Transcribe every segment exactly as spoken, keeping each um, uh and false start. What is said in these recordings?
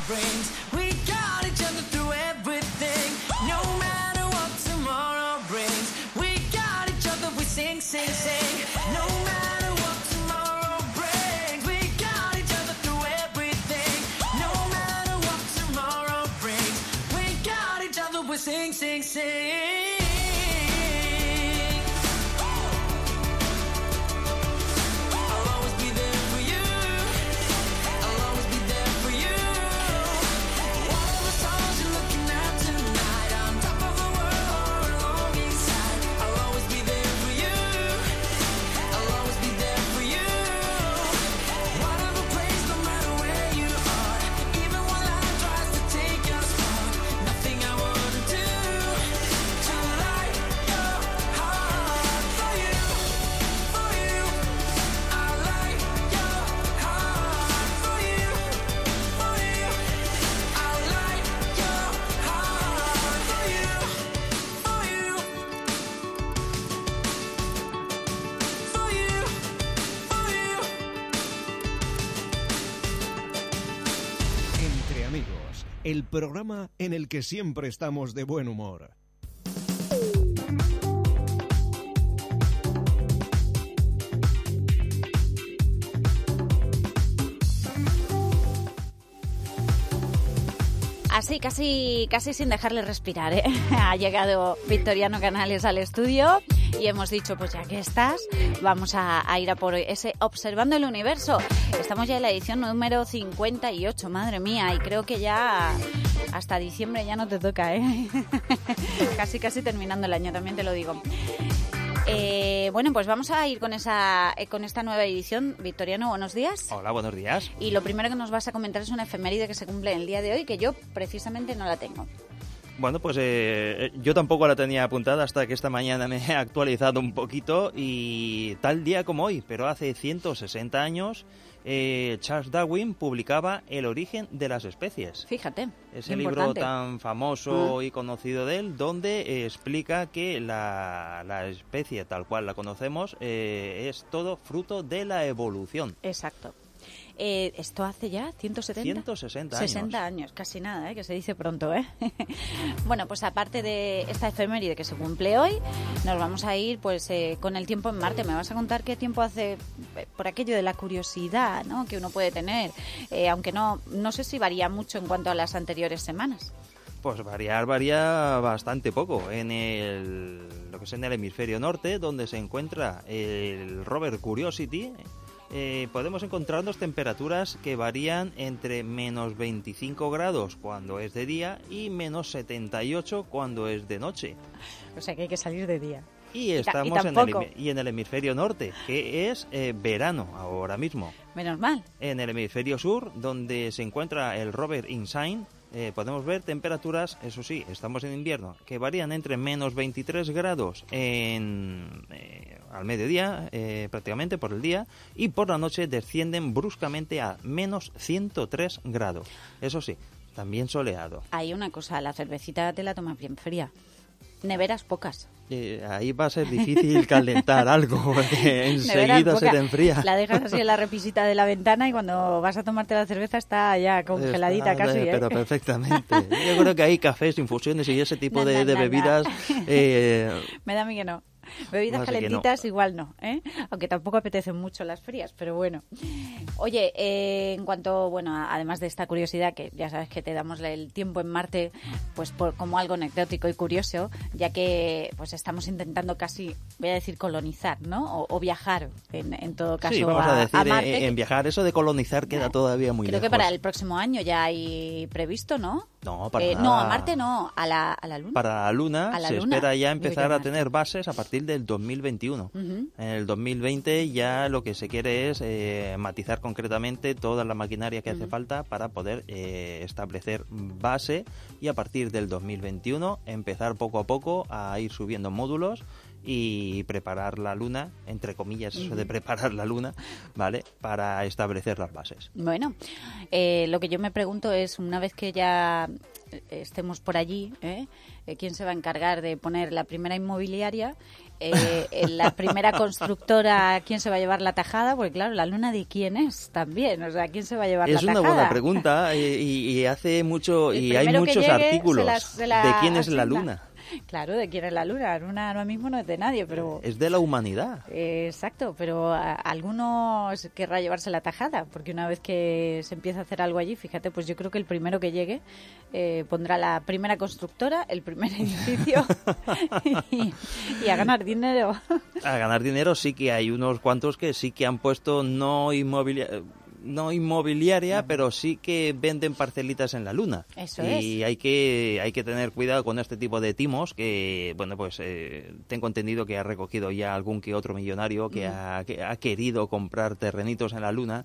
brings. We got each other through everything, no matter what tomorrow brings. We got each other, we sing, sing, sing, no matter what tomorrow brings. We got each other through everything, no matter what tomorrow brings. We got each other, we sing, sing, sing. El programa en el que siempre estamos de buen humor. Así, casi, casi sin dejarle respirar, ¿eh? Ha llegado Victoriano Canales al estudio y hemos dicho, pues ya que estás, vamos a, a ir a por ese Observando el Universo. Estamos ya en la edición número cincuenta y ocho, madre mía, y creo que ya hasta diciembre ya no te toca, ¿eh? Casi, casi terminando el año, también te lo digo. Eh, bueno, pues vamos a ir con esa eh, con esta nueva edición. Victoriano, buenos días. Hola, buenos días. Y lo primero que nos vas a comentar es una efeméride que se cumple el día de hoy, que yo precisamente no la tengo. Bueno, pues eh, yo tampoco la tenía apuntada hasta que esta mañana me he actualizado un poquito y tal día como hoy, pero hace ciento sesenta años, eh, Charles Darwin publicaba El origen de las especies. Fíjate. Ese libro tan famoso uh. y conocido de él, donde eh, explica que la, la especie tal cual la conocemos eh, es todo fruto de la evolución. Exacto. Eh, ¿Esto hace ya ciento setenta? ciento sesenta años. sesenta años, casi nada, ¿eh? Que se dice pronto, ¿eh? Bueno, pues aparte de esta efeméride que se cumple hoy, nos vamos a ir pues eh, con el tiempo en Marte. Me vas a contar qué tiempo hace, por aquello de la curiosidad, ¿no?, que uno puede tener, eh, aunque no, no sé si varía mucho en cuanto a las anteriores semanas. Pues variar varía bastante poco. En el, lo que es en el hemisferio norte, donde se encuentra el rover Curiosity, Eh, podemos encontrarnos temperaturas que varían entre menos veinticinco grados cuando es de día y menos setenta y ocho cuando es de noche. O sea que hay que salir de día. Y estamos y, en, el, y en el hemisferio norte, que es eh, verano ahora mismo. Menos mal. En el hemisferio sur, donde se encuentra el rover InSight, eh, podemos ver temperaturas, eso sí, estamos en invierno, que varían entre menos veintitrés grados en... Eh, al mediodía, eh, prácticamente por el día, y por la noche descienden bruscamente a menos ciento tres grados. Eso sí, también soleado. Hay una cosa, la cervecita te la tomas bien fría. Neveras pocas. Eh, ahí va a ser difícil calentar algo, porque enseguida se te enfría. La dejas así en la repisita de la ventana y cuando vas a tomarte la cerveza está ya congeladita está, casi. ¿eh? Pero perfectamente. Yo creo que hay cafés, infusiones y ese tipo no, de, no, de no, bebidas... No. Eh, Me da a mí que no. Bebidas no sé calentitas no. igual no, ¿eh? Aunque tampoco apetecen mucho las frías, pero bueno. Oye, eh, en cuanto, bueno, además de esta curiosidad, que ya sabes que te damos el tiempo en Marte, pues por, como algo anecdótico y curioso, ya que pues estamos intentando casi, voy a decir colonizar, ¿no? O, o viajar, en, en todo caso, sí, vamos a, a, decir, a Marte. En, en viajar, eso de colonizar queda todavía muy Creo lejos. que para el próximo año ya hay previsto, ¿no? No, para eh, nada. No, a Marte no, a la, a la Luna. Para la Luna a la se Luna. espera ya empezar Digo, a tener bases a partir del dos mil veintiuno. Uh-huh. En el dos mil veinte ya lo que se quiere es eh, matizar concretamente toda la maquinaria que uh-huh. hace falta para poder eh, establecer base y a partir del dos mil veintiuno empezar poco a poco a ir subiendo módulos y preparar la Luna, entre comillas, eso de preparar la Luna, ¿vale?, para establecer las bases. Bueno, eh, lo que yo me pregunto es, una vez que ya estemos por allí, ¿eh? ¿Quién se va a encargar de poner la primera inmobiliaria? Eh, la primera constructora, ¿quién se va a llevar la tajada? Porque claro, la luna de quién es también, o sea, ¿quién se va a llevar es la tajada? Es una buena pregunta y, y hace mucho El y hay muchos llegue, artículos se la, se la de quién es la asigna. luna. Claro, de quién es la luna. La luna ahora mismo no es de nadie, pero... Es de la humanidad. Eh, exacto, pero a, algunos querrá llevarse la tajada, porque una vez que se empieza a hacer algo allí, fíjate, pues yo creo que el primero que llegue eh, pondrá la primera constructora, el primer edificio y, y a ganar dinero. A ganar dinero sí que hay unos cuantos que sí que han puesto no inmobiliaria... no inmobiliaria, uh-huh. pero sí que venden parcelitas en la luna. Eso y es. hay que hay que tener cuidado con este tipo de timos que, bueno, pues eh, tengo entendido que ha recogido ya algún que otro millonario que, uh-huh. ha, que ha querido comprar terrenitos en la luna.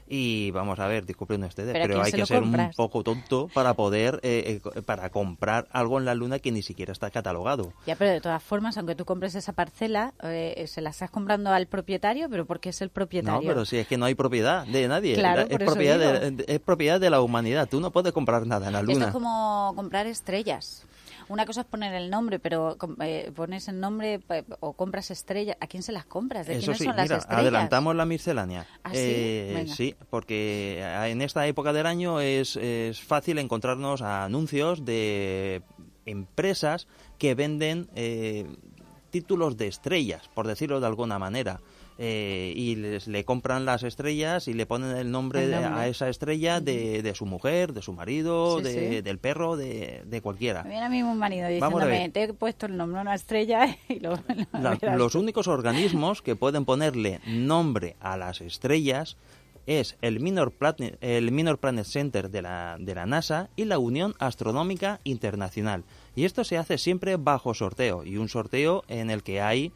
Y vamos a ver, disculpen ustedes, pero, pero hay que ser compras? un poco tonto para poder, eh, eh, para comprar algo en la luna que ni siquiera está catalogado. Ya, pero de todas formas, aunque tú compres esa parcela, eh, se la estás comprando al propietario, pero porque es el propietario. No, pero si es que no hay propiedad de nadie. Claro, es, por propiedad eso de, es propiedad de la humanidad. Tú no puedes comprar nada en la luna. Esto es como comprar estrellas. Una cosa es poner el nombre, pero eh, pones el nombre eh, o compras estrellas. ¿A quién se las compras? ¿De Eso quiénes sí, son mira, las estrellas? Adelantamos la miscelánea. ¿Ah, sí? Eh, sí, porque en esta época del año es, es fácil encontrarnos anuncios de empresas que venden eh, títulos de estrellas, por decirlo de alguna manera. Eh, y les, le compran las estrellas y le ponen el nombre, el nombre. De, a esa estrella de, de su mujer, de su marido, sí, de, sí. del perro, de, de cualquiera. Me viene a mí un marido diciéndome, te he puesto el nombre a una estrella y lo, lo la, Los únicos organismos que pueden ponerle nombre a las estrellas es el Minor Planet, el Minor Planet Center de la, de la NASA y la Unión Astronómica Internacional. Y esto se hace siempre bajo sorteo, y un sorteo en el que hay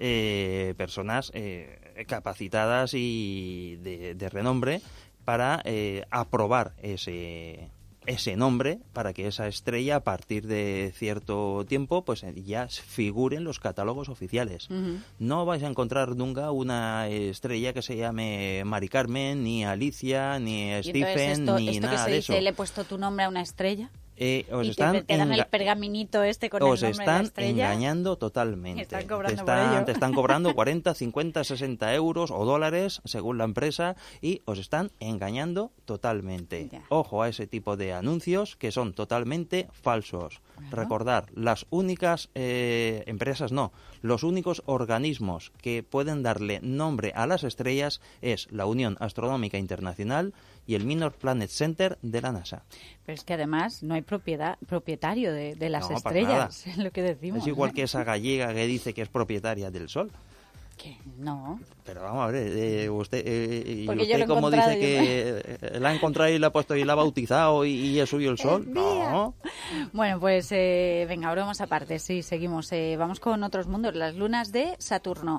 Eh, personas eh, capacitadas y de, de renombre para eh, aprobar ese ese nombre para que esa estrella a partir de cierto tiempo pues ya figure en los catálogos oficiales. Uh-huh. No vais a encontrar nunca una estrella que se llame Mari Carmen, ni Alicia, ni Stephen, esto, ni esto nada que se de dice, eso. le he puesto tu nombre a una estrella. Eh, os y están te, te dan enga- el pergaminito este con os el nombre están de la estrella. engañando totalmente. Están cobrando te, están, por ello. te están cobrando cuarenta, cincuenta, sesenta euros o dólares según la empresa y os están engañando totalmente. Ya. Ojo a ese tipo de anuncios que son totalmente falsos. Bueno. Recordar, las únicas eh, empresas no, los únicos organismos que pueden darle nombre a las estrellas es la Unión Astronómica Internacional y el Minor Planet Center de la NASA. Pero es que además no hay propiedad propietario de, de las No, para estrellas, es lo que decimos. Es igual ¿eh? que esa gallega que dice que es propietaria del Sol. Que no. Pero vamos a ver, eh, usted, eh, y Porque yo usted lo he como encontrado, dice que eh, la ha encontrado y la ha puesto y la ha bautizado y, y es suyo el Sol. No. Bueno, pues eh, venga, ahora vamos aparte, sí, seguimos. Eh, vamos con otros mundos, las lunas de Saturno.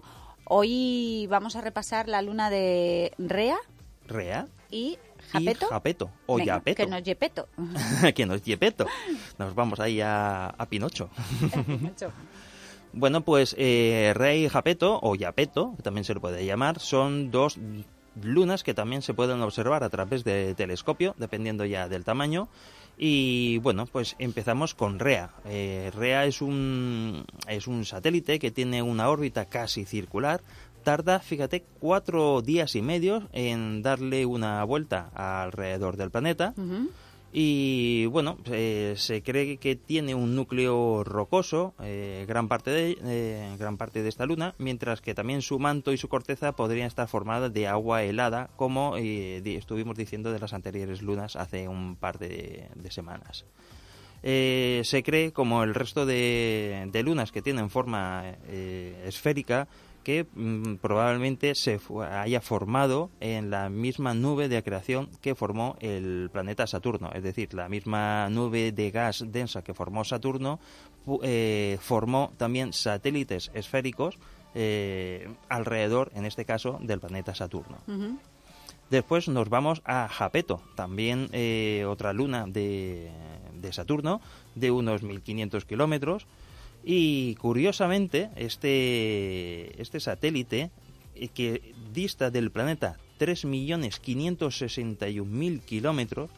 Hoy vamos a repasar la luna de Rea. Rea. Y Japeto. Y Japeto. O Venga, Yapeto. que no es Yepeto. Que no es Yepeto. Nos vamos ahí a, a Pinocho. Pinocho. Bueno, pues eh, Rea y Japeto, o Yapeto, que también se le puede llamar, son dos lunas que también se pueden observar a través de telescopio, dependiendo ya del tamaño. Y bueno, pues empezamos con Rea. Eh, Rea es un, es un satélite que tiene una órbita casi circular. Tarda, fíjate, cuatro días y medio en darle una vuelta alrededor del planeta. Uh-huh. Y bueno, eh, se cree que tiene un núcleo rocoso, eh, gran parte de eh, gran parte de esta luna, mientras que también su manto y su corteza podrían estar formadas de agua helada, como eh, di- estuvimos diciendo de las anteriores lunas hace un par de, de semanas. Eh, se cree, como el resto de, de lunas que tienen forma eh, esférica, que mmm, probablemente se fu- haya formado en la misma nube de acreción que formó el planeta Saturno. Es decir, la misma nube de gas densa que formó Saturno fu- eh, formó también satélites esféricos eh, alrededor, en este caso, del planeta Saturno. Uh-huh. Después nos vamos a Japeto, también eh, otra luna de, de Saturno, de unos mil quinientos kilómetros. Y curiosamente, este, este satélite, eh, que dista del planeta tres millones quinientos sesenta y un mil kilómetros,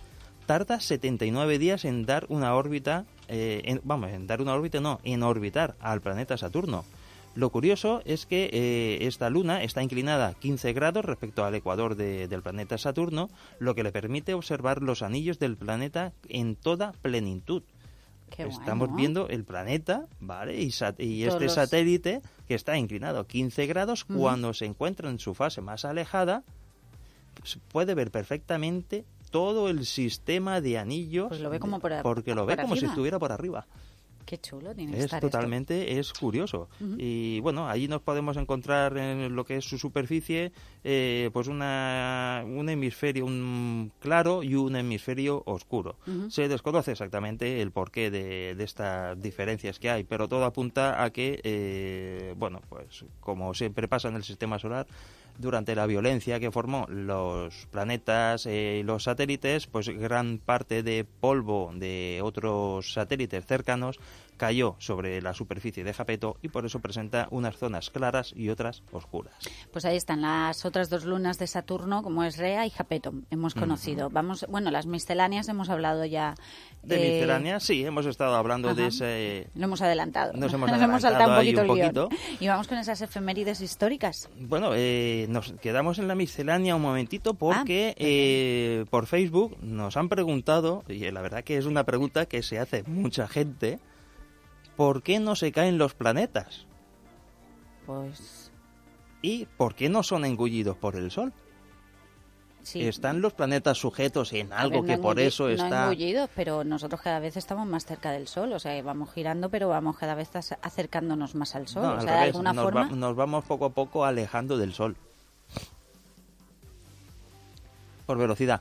tarda setenta y nueve días en dar una órbita, eh, en, vamos, en dar una órbita no, en orbitar al planeta Saturno. Lo curioso es que eh, esta luna está inclinada quince grados respecto al ecuador de, del planeta Saturno, lo que le permite observar los anillos del planeta en toda plenitud. Qué Estamos bueno. viendo el planeta, ¿vale? Y, sat- y Todos este los- satélite que está inclinado quince grados, Ujú. cuando se encuentra en su fase más alejada, pues, puede ver perfectamente todo el sistema de anillos. Pues lo ve como por a- porque lo ve por como si arriba. estuviera por arriba. Qué chulo tiene que Es estar esto. totalmente, es curioso. Ujú. Y bueno, allí nos podemos encontrar en lo que es su superficie, eh, pues una, un hemisferio un claro y un hemisferio oscuro. Ujú. Se desconoce exactamente el porqué de, de estas diferencias que hay, pero todo apunta a que, eh, bueno, pues como siempre pasa en el sistema solar, durante la violencia que formó los planetas y eh, los satélites, pues gran parte de polvo de otros satélites cercanos cayó sobre la superficie de Jápeto y por eso presenta unas zonas claras y otras oscuras. Pues ahí están las otras dos lunas de Saturno, como es Rea y Jápeto, hemos conocido. Vamos, bueno, las misceláneas hemos hablado ya. De eh, miscelánea, sí, hemos estado hablando ajá. de ese... Lo hemos adelantado. Nos hemos saltado un adelantado ahí poquito un el guión. poquito. Y vamos con esas efemérides históricas. Bueno, eh, nos quedamos en la miscelánea un momentito porque Ah, eh, por Facebook nos han preguntado, y la verdad que es una pregunta que se hace mucha gente, ¿por qué no se caen los planetas? Pues ¿Y por qué no son engullidos por el Sol? sí. ¿Están los planetas sujetos en A algo ver, no que por engulli- eso no está...? engullidos, pero nosotros cada vez estamos más cerca del Sol, o sea, vamos girando, pero vamos cada vez as- acercándonos más al Sol. No, o al sea, de revés, alguna nos, forma. va- nos vamos poco a poco alejando del Sol. Por velocidad.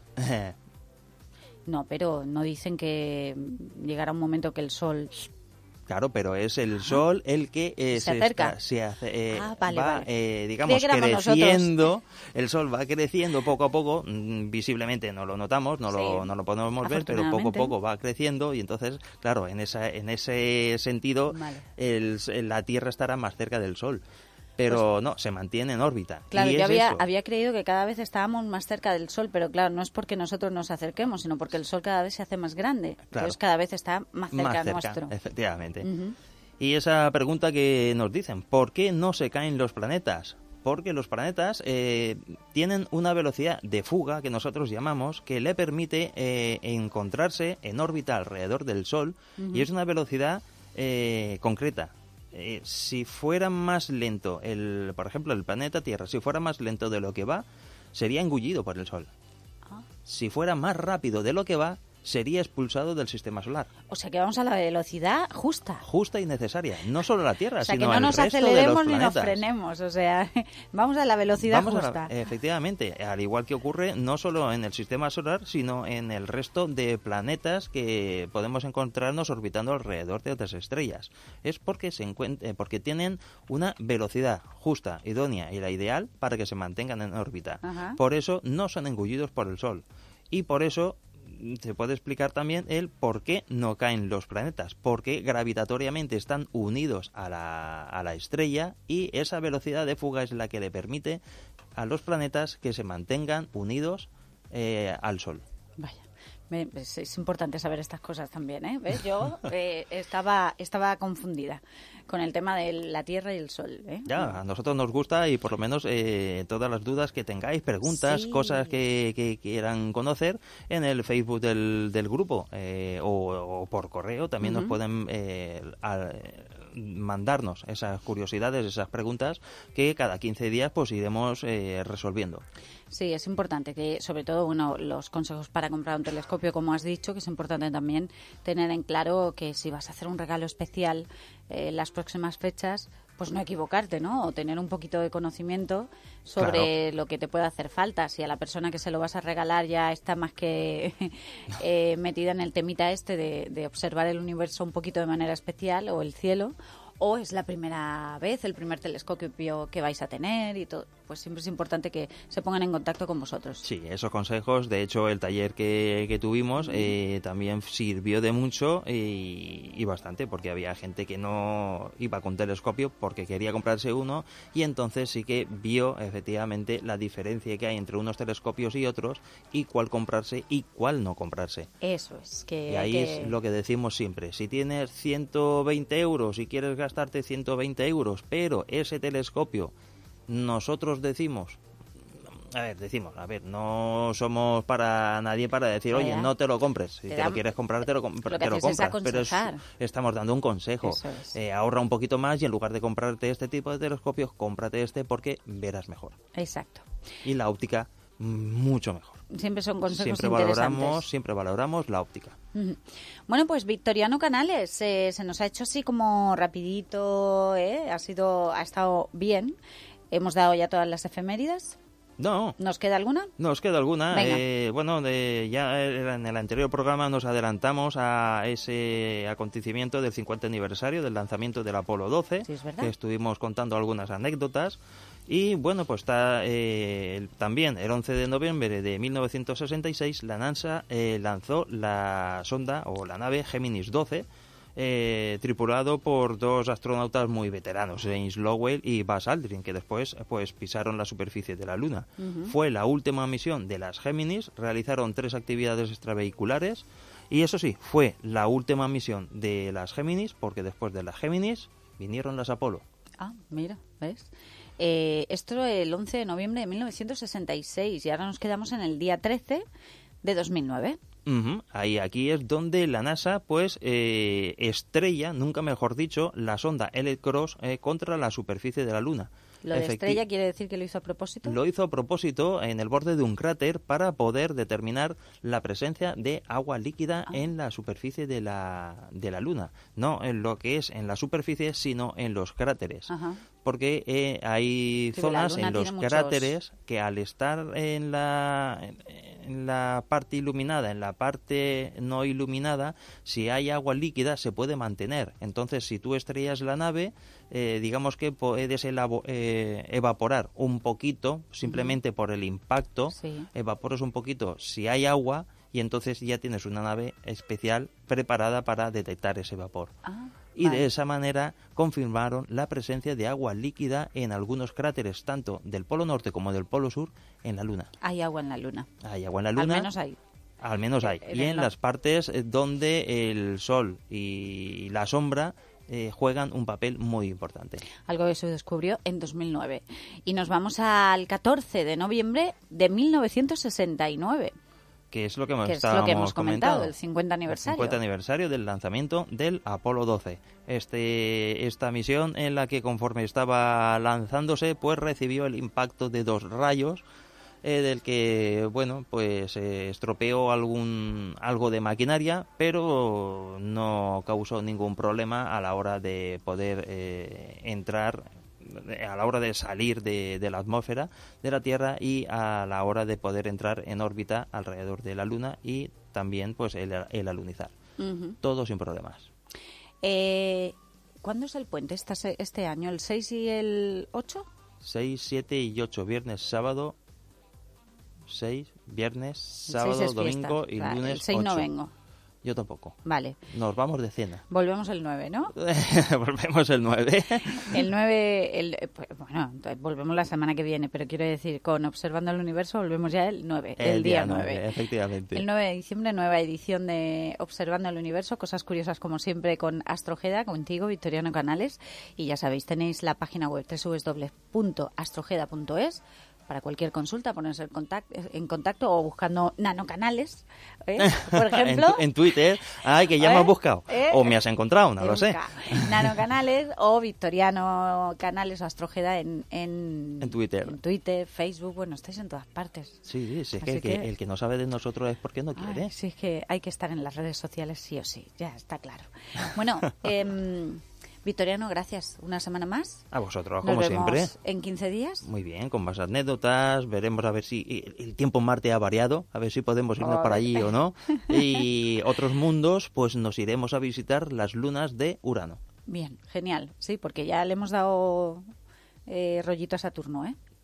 No, pero no dicen que llegará un momento que el Sol. Claro, pero es el Sol el que eh, Se acerca. está- se hace, eh, Ah, vale, va, vale. eh, digamos, Creía que éramos creciendo. El Sol va creciendo poco a poco. mm, Visiblemente no lo notamos, no, lo, Sí, no lo podemos ver, pero poco a afortunadamente. poco va creciendo y entonces, claro, en, esa, en ese sentido, Vale. el- la Tierra estará más cerca del Sol. Pero no, se mantiene en órbita. Claro, y yo es había, eso. había creído que cada vez estábamos más cerca del Sol, pero claro, no es porque nosotros nos acerquemos, sino porque el Sol cada vez se hace más grande. Claro. Entonces cada vez está más cerca, más cerca, nuestro. efectivamente. Ujú. Y esa pregunta que nos dicen, ¿por qué no se caen los planetas? Porque los planetas eh, tienen una velocidad de fuga, que nosotros llamamos, que le permite eh, encontrarse en órbita alrededor del Sol, y es una velocidad eh, concreta. Eh, si fuera más lento, el, por ejemplo, el planeta Tierra, si fuera más lento de lo que va, sería engullido por el Sol. Ah. Si fuera más rápido de lo que va, sería expulsado del sistema solar. O sea que vamos a la velocidad justa. Justa y necesaria. No solo la Tierra, O sea que sino no el nos resto de aceleremos los ni nos planetas. frenemos. O sea, vamos a la velocidad Vamos a la- justa. efectivamente, al igual que ocurre no solo en el sistema solar, sino en el resto de planetas que podemos encontrarnos orbitando alrededor de otras estrellas. Es porque se encuent- eh, porque tienen una velocidad justa, idónea y la ideal para que se mantengan en órbita. Ajá. Por eso no son engullidos por el Sol. Y por eso mm, se puede explicar también el por qué no caen los planetas, porque gravitatoriamente están unidos a la, a la estrella y esa velocidad de fuga es la que le permite a los planetas que se mantengan unidos eh, al Sol. Vaya. Me- Es, es importante saber estas cosas también, ¿eh? ¿Ves? Yo eh, estaba, estaba confundida con el tema de la Tierra y el Sol, ¿eh? Ya, a nosotros nos gusta y por lo menos eh, todas las dudas que tengáis, preguntas, Sí. cosas que, que quieran conocer en el Facebook del, del grupo eh, o, o por correo también nos Ujú. pueden eh, a- mandarnos esas curiosidades, esas preguntas que cada quince días pues iremos eh, resolviendo. Sí, es importante que, sobre todo, bueno, los consejos para comprar un telescopio, como has dicho, que es importante también tener en claro que si vas a hacer un regalo especial eh, en las próximas fechas, pues no equivocarte, ¿no? O tener un poquito de conocimiento sobre lo que te puede hacer falta. Si a la persona que se lo vas a regalar ya está más que eh, metida en el temita este de, de observar el universo un poquito de manera especial o el cielo, o es la primera vez, el primer telescopio que vais a tener y todo. pues siempre es importante que se pongan en contacto con vosotros. Sí, esos consejos, de hecho el taller que, que tuvimos eh, también sirvió de mucho y, y bastante, porque había gente que no iba con telescopio porque quería comprarse uno y entonces sí que vio efectivamente la diferencia que hay entre unos telescopios y otros y cuál comprarse y cuál no comprarse. Eso es, que... Y ahí que... es lo que decimos siempre, si tienes ciento veinte euros y quieres gastarte ciento veinte euros, pero ese telescopio nosotros decimos, a ver, decimos, a ver, no somos para nadie para decir, oye, ya. no te lo compres, si Te te dan- lo quieres comprar, te lo, comp- lo que te lo haces es compras, pero es- aconsejar. estamos dando un consejo, Eso es. Eh, ahorra un poquito más y en lugar de comprarte este tipo de telescopios, cómprate este porque verás mejor. Exacto. Y la óptica, mucho mejor. Siempre son consejos Siempre interesantes. valoramos, siempre valoramos la óptica. Ujú. Bueno, pues Victoriano Canales, eh, se nos ha hecho así como rapidito, ¿eh? Ha sido, ha estado bien. Hemos dado ya todas las efemérides. No, ¿Nos queda alguna? nos queda alguna. Venga. Eh, bueno, de, ya en el anterior programa nos adelantamos a ese acontecimiento del cincuenta aniversario del lanzamiento del Apolo doce, Sí, es verdad. que estuvimos contando algunas anécdotas. Y bueno, pues está eh, el- también el once de noviembre de mil novecientos sesenta y seis la NASA eh, lanzó la sonda o la nave Géminis doce, eh, tripulado por dos astronautas muy veteranos, James Lowell y Buzz Aldrin, que después pues pisaron la superficie de la Luna. Fue la última misión de las Géminis, realizaron tres actividades extravehiculares y eso sí, fue la última misión de las Géminis, porque después de las Géminis vinieron las Apolo. Ah, mira, ¿ves? Eh, esto el once de noviembre de mil novecientos sesenta y seis y ahora nos quedamos en el día trece de dos mil nueve. Ujú, ahí aquí es donde la NASA pues eh, estrella, nunca mejor dicho, la sonda Elliott Cross eh, contra la superficie de la Luna. Lo de Efecti- estrella quiere decir que lo hizo a propósito. Lo hizo a propósito en el borde de un cráter para poder determinar la presencia de agua líquida Ah. en la superficie de la, de la Luna. No en lo que es en la superficie, sino en los cráteres. Ajá. Porque eh, hay Sí, la zonas Luna en los tiene muchos- cráteres que al estar en la, en, en la parte iluminada, en la parte no iluminada, si hay agua líquida se puede mantener. Entonces, si tú estrellas la nave, eh, digamos que puedes elabo- eh, evaporar un poquito, simplemente por el impacto, Sí. evaporas un poquito si hay agua y entonces ya tienes una nave especial preparada para detectar ese vapor. Ah, Y vale. de esa manera confirmaron la presencia de agua líquida en algunos cráteres, tanto del Polo Norte como del Polo Sur, en la Luna. Hay agua en la Luna. Hay agua en la Luna. Al menos hay. Al menos hay. En Y el en nor- las partes eh, donde el sol y la sombra eh, juegan un papel muy importante. Algo que se descubrió en dos mil nueve. Y nos vamos al catorce de noviembre de mil novecientos sesenta y nueve. Que es lo que hemos, Que es lo estábamos que hemos comentado, comentando. el cincuenta aniversario. El cincuenta aniversario del lanzamiento del Apolo doce. Este, esta misión en la que conforme estaba lanzándose, pues recibió el impacto de dos rayos, eh, del que, bueno, pues eh, estropeó algún algo de maquinaria, pero no causó ningún problema a la hora de poder eh, entrar, a la hora de salir de, de la atmósfera de la Tierra y a la hora de poder entrar en órbita alrededor de la Luna y también pues el, el alunizar. Ujú. Todo sin problemas. Eh, ¿Cuándo es el puente esta se- este año? ¿El seis y el ocho? seis, siete y ocho, viernes, sábado, seis, viernes, El sábado, seis es domingo fiesta. y Vale, lunes el seis ocho. no vengo. Yo tampoco. Vale. Nos vamos de cena. Volvemos el nueve, ¿no? Volvemos el nueve. El nueve, el, eh, pues, bueno, entonces volvemos la semana que viene, pero quiero decir, con Observando el Universo volvemos ya el nueve, el, día nueve. Efectivamente. El nueve de diciembre, nueva edición de Observando el Universo, cosas curiosas como siempre con Astrojeda, contigo, Victoriano Canales. Y ya sabéis, tenéis la página web doble u doble u doble u punto astrojeda punto es para cualquier consulta, ponerse en contacto, en contacto o buscando nanocanales, ¿eh? Por ejemplo. en, tu- en Twitter. Ay, que ya me ¿Eh? has buscado. ¿Eh? O me has encontrado, no lo sé. Nunca. Nanocanales o Victoriano Canales o Astrojeda en, en, En Twitter. en Twitter, Facebook, bueno, estáis en todas partes. Sí, sí, sí, es que Así el, que que- el que no sabe de nosotros es porque no quiere. Ay, sí, es que hay que estar en las redes sociales sí o sí, ya está claro. Bueno, em, Victoriano, gracias. Una semana más. A vosotros, Nos como vemos siempre. en quince días. Muy bien, con más anécdotas, veremos a ver si el- el tiempo en Marte ha variado, a ver si podemos irnos A para ver. allí o no. Y otros mundos, pues nos iremos a visitar las lunas de Urano. Bien, genial. Sí, porque ya le hemos dado eh, rollito a Saturno, ¿eh?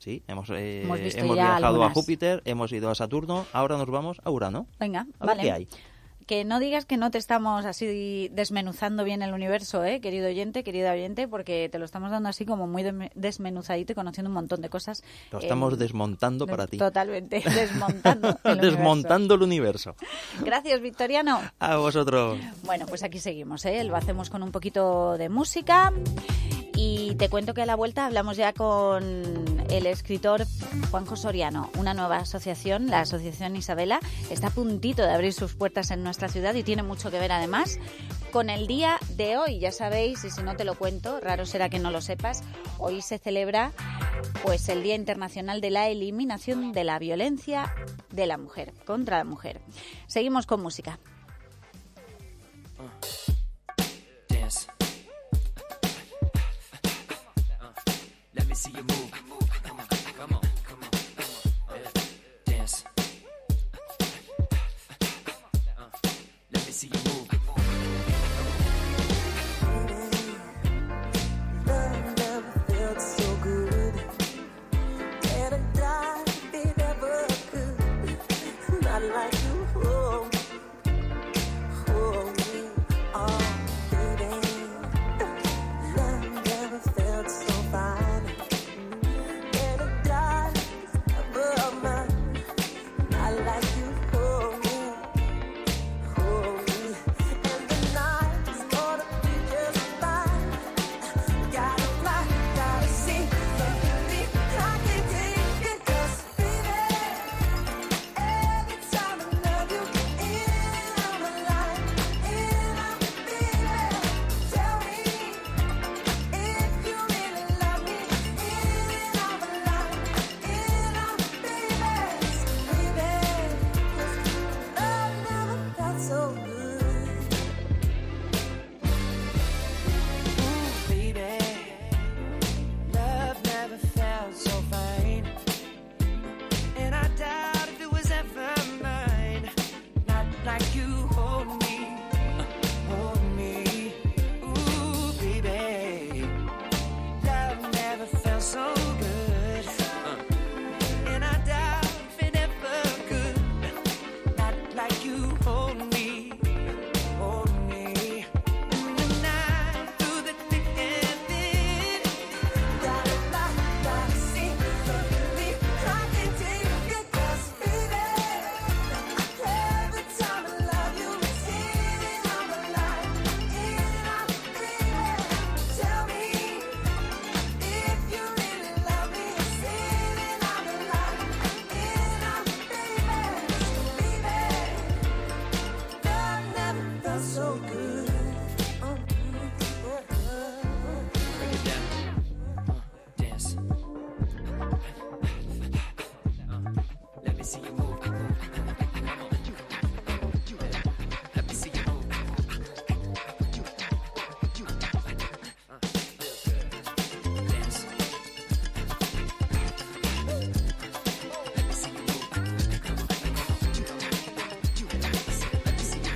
Sí, hemos, eh, Hemos visto hemos ya viajado algunas. a Júpiter, hemos ido a Saturno, ahora nos vamos a Urano. Venga, A vale. ver qué hay. Que no digas que no te estamos así desmenuzando bien el universo, ¿eh? Querido oyente, querida oyente, porque te lo estamos dando así como muy de- desmenuzadito y conociendo un montón de cosas. Lo estamos eh, desmontando para ti. Totalmente, desmontando el Desmontando el universo. universo. Gracias, Victoriano. A vosotros. Bueno, pues aquí seguimos, ¿eh? Lo hacemos con un poquito de música y te cuento que a la vuelta hablamos ya con el escritor Juanjo Soriano. Una nueva asociación, la Asociación Isabela, está a puntito de abrir sus puertas en nuestra ciudad y tiene mucho que ver además con el día de hoy. Ya sabéis, y si no te lo cuento, raro será que no lo sepas, hoy se celebra pues el Día Internacional de la Eliminación de la Violencia de la Mujer, contra la mujer. Seguimos con música. Dance. Let me see you move. Come on, come on, come on. Dance. Let me see you move. Love never felt so good. And I died if it ever could. Not like you, oh, oh, me, oh, baby. Love never felt so fine. And I died ever mine. Not like you, oh, me, oh, me. And the night is gonna be just fine. Gotta fly, gotta see, baby, I can take it, 'cause baby, every time I love you, in on my life, in on my baby. Tell me if you really love me, in on my life, in on my baby. Baby, 'cause love never felt so good. Ooh, baby, love never felt so fine. And I doubt if it was ever mine. Not like you hold me, hold me. Ooh, baby, love never felt so good. And I doubt if it ever could. Not like you hold me, hold me. In the night, through the thick and thin. Gotta fly, gotta see, baby, I can take it, 'cause baby, every time I love you, it's in on my life, in on my baby. Tell me if you really love me, it's in on my life, in on my baby. Baby, love never felt so good. Break it down. Dance. Let me see you move. Come on. Let me see you move. Dance. Let me see you move. Let me see you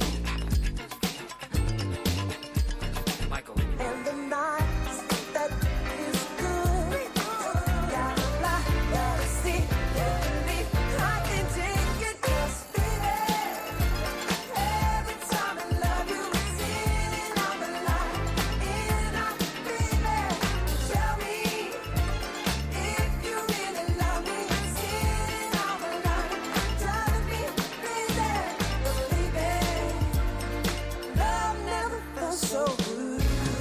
move. Michael. And the nights that is good. Gotta fly, gotta see, baby, I can take it, 'cause baby, every time I love you, it's in on my life, in on my baby. Tell me if you really love me, it's in on my life, driving me crazy, 'cause baby, love never felt so good.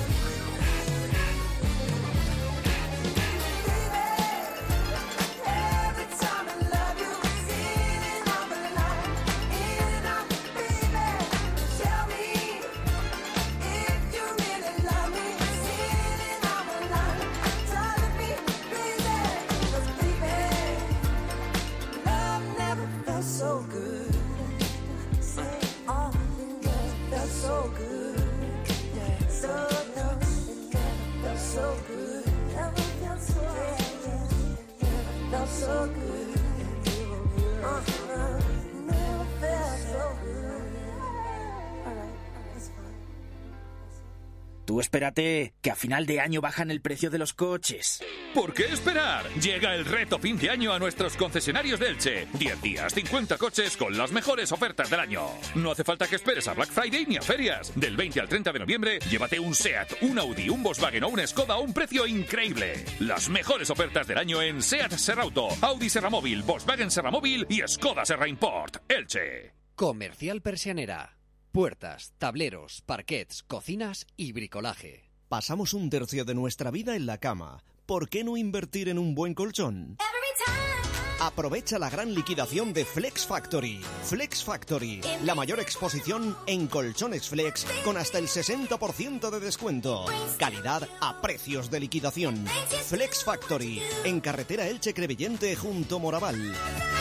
Every time I love you, it's in on my life, in on my baby. Tell me if you really love me, it's in on my life, driving me crazy, 'cause baby, love never felt so good. Say all the love felt so good. So no, it never felt so good. Never felt so good. Never felt so good. Uh-uh, never felt so good. All right, that's fine. Tú espérate, que a final de año bajan el precio de los coches. ¿Por qué esperar? Llega el reto fin de año a nuestros concesionarios de Elche. diez días, cincuenta coches con las mejores ofertas del año. No hace falta que esperes a Black Friday ni a ferias. Del veinte al treinta de noviembre, llévate un SEAT, un Audi, un Volkswagen o un Skoda a un precio increíble. Las mejores ofertas del año en SEAT Serrauto, Audi Serramóvil, Volkswagen Serramóvil y Skoda Serra Import. Elche. Comercial Persianera. Puertas, tableros, parquets, cocinas y bricolaje. Pasamos un tercio de nuestra vida en la cama. ¿Por qué no invertir en un buen colchón? Aprovecha la gran liquidación de Flex Factory. Flex Factory, la mayor exposición en colchones flex con hasta el sesenta por ciento de descuento. Calidad a precios de liquidación. Flex Factory, en carretera Elche-Crevillente junto Moraval.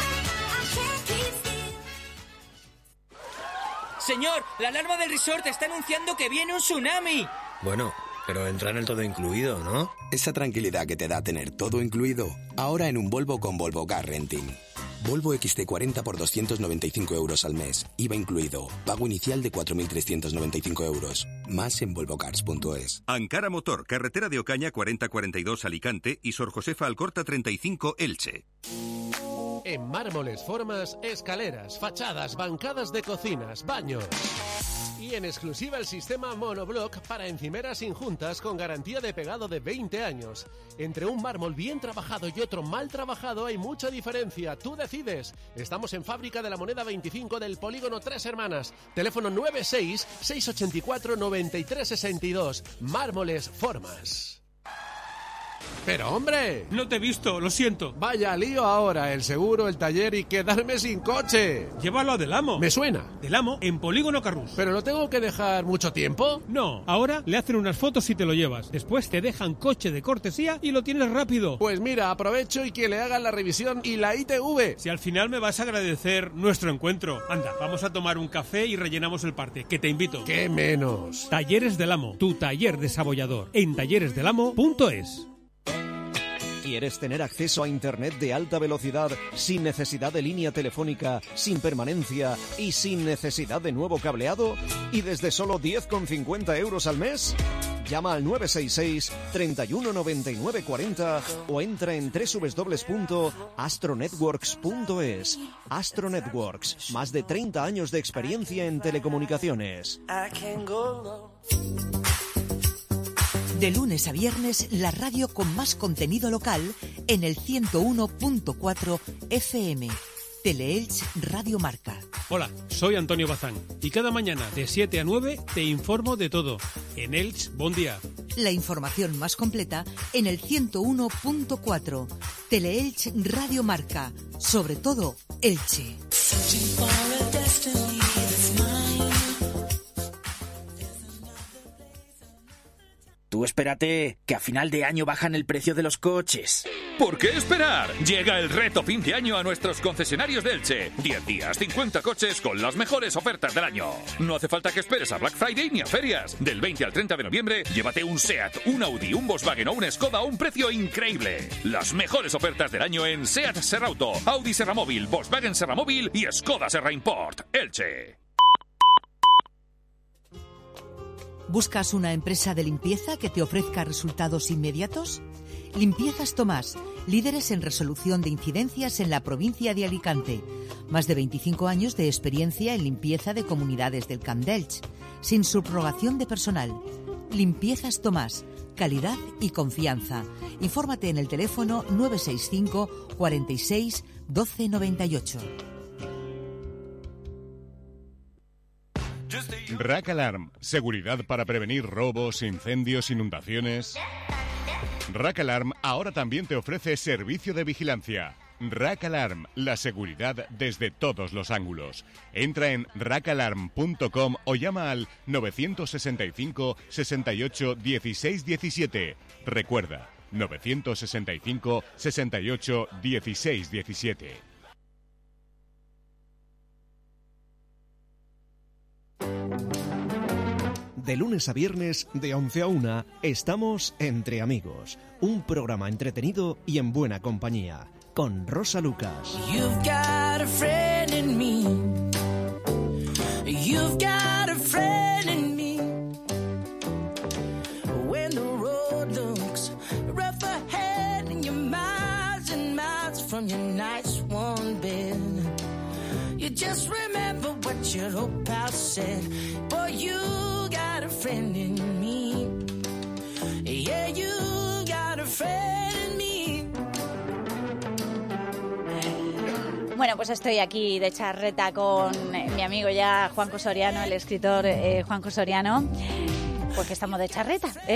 Señor, la alarma del resort está anunciando que viene un tsunami. Bueno, pero entra en el todo incluido, ¿no? Esa tranquilidad que te da tener todo incluido, ahora en un Volvo con Volvo Car Renting. Volvo X C cuarenta por doscientos noventa y cinco euros al mes, I V A incluido. Pago inicial de cuatro mil trescientos noventa y cinco euros. Más en volvocars punto es. Ancara Motor, carretera de Ocaña cuarenta cuarenta y dos Alicante y Sor Josefa Alcorta treinta y cinco Elche. En Mármoles Formas, escaleras, fachadas, bancadas de cocinas, baños. Y en exclusiva el sistema monoblock para encimeras injuntas con garantía de pegado de veinte años. Entre un mármol bien trabajado y otro mal trabajado hay mucha diferencia. Tú decides. Estamos en Fábrica de la Moneda veinticinco del Polígono Tres Hermanas. Teléfono nueve seis, seis ocho cuatro, nueve tres seis dos. Mármoles Formas. Pero hombre, no te he visto, lo siento. Vaya lío ahora, el seguro, el taller y quedarme sin coche. Llévalo a Del Amo. Me suena. Del Amo en Polígono Carrús. ¿Pero lo tengo que dejar mucho tiempo? No, ahora le hacen unas fotos y te lo llevas. Después te dejan coche de cortesía y lo tienes rápido. Pues mira, aprovecho y que le hagan la revisión y la I T V. Si al final me vas a agradecer nuestro encuentro. Anda, vamos a tomar un café y rellenamos el parte, que te invito. ¡Qué menos! Talleres Del Amo, tu taller desabollador, en talleres del amo punto es. ¿Quieres tener acceso a Internet de alta velocidad sin necesidad de línea telefónica, sin permanencia y sin necesidad de nuevo cableado? ¿Y desde solo diez con cincuenta euros al mes? Llama al nueve seis seis, treinta y uno, noventa y nueve, cuarenta o entra en doble u doble u doble u punto astronetworks punto es. Astro Networks, más de treinta años de experiencia en telecomunicaciones. De lunes a viernes, la radio con más contenido local en el ciento uno punto cuatro F M. Teleelch Radio Marca. Hola, soy Antonio Bazán y cada mañana de siete a nueve te informo de todo. En Elche, buen día. La información más completa en el ciento uno punto cuatro. Teleelch Radio Marca. Sobre todo, Elche. Tú espérate, que a final de año bajan el precio de los coches. ¿Por qué esperar? Llega el reto fin de año a nuestros concesionarios de Elche. diez días, cincuenta coches con las mejores ofertas del año. No hace falta que esperes a Black Friday ni a ferias. Del veinte al treinta de noviembre, llévate un SEAT, un Audi, un Volkswagen o un Skoda a un precio increíble. Las mejores ofertas del año en SEAT Serrauto, Audi Serramóvil, Volkswagen Serramóvil y Skoda Serra Import. Elche. ¿Buscas una empresa de limpieza que te ofrezca resultados inmediatos? Limpiezas Tomás, líderes en resolución de incidencias en la provincia de Alicante. Más de veinticinco años de experiencia en limpieza de comunidades del Camp d'Elx, sin subrogación de personal. Limpiezas Tomás, calidad y confianza. Infórmate en el teléfono nueve seis cinco, cuarenta y seis, doce noventa y ocho. Rack Alarm, seguridad para prevenir robos, incendios, inundaciones. Rack Alarm ahora también te ofrece servicio de vigilancia. Rack Alarm, la seguridad desde todos los ángulos. Entra en rack alarm punto com o llama al nueve seis cinco, sesenta y ocho, dieciséis diecisiete. Recuerda, nueve seis cinco, sesenta y ocho, dieciséis diecisiete. De lunes a viernes, de once a una, estamos Entre Amigos, un programa entretenido y en buena compañía, con Rosa Lucas. You've got a friend in me. You've got a friend in me. When the road looks rough ahead just remember what your old pal said. Boy, you got a friend in me. Yeah, you got a friend in me. Bueno, pues estoy aquí de charreta con eh, mi amigo ya Juanjo Soriano, el escritor eh, Juanjo Soriano, porque estamos de charreta, ¿eh?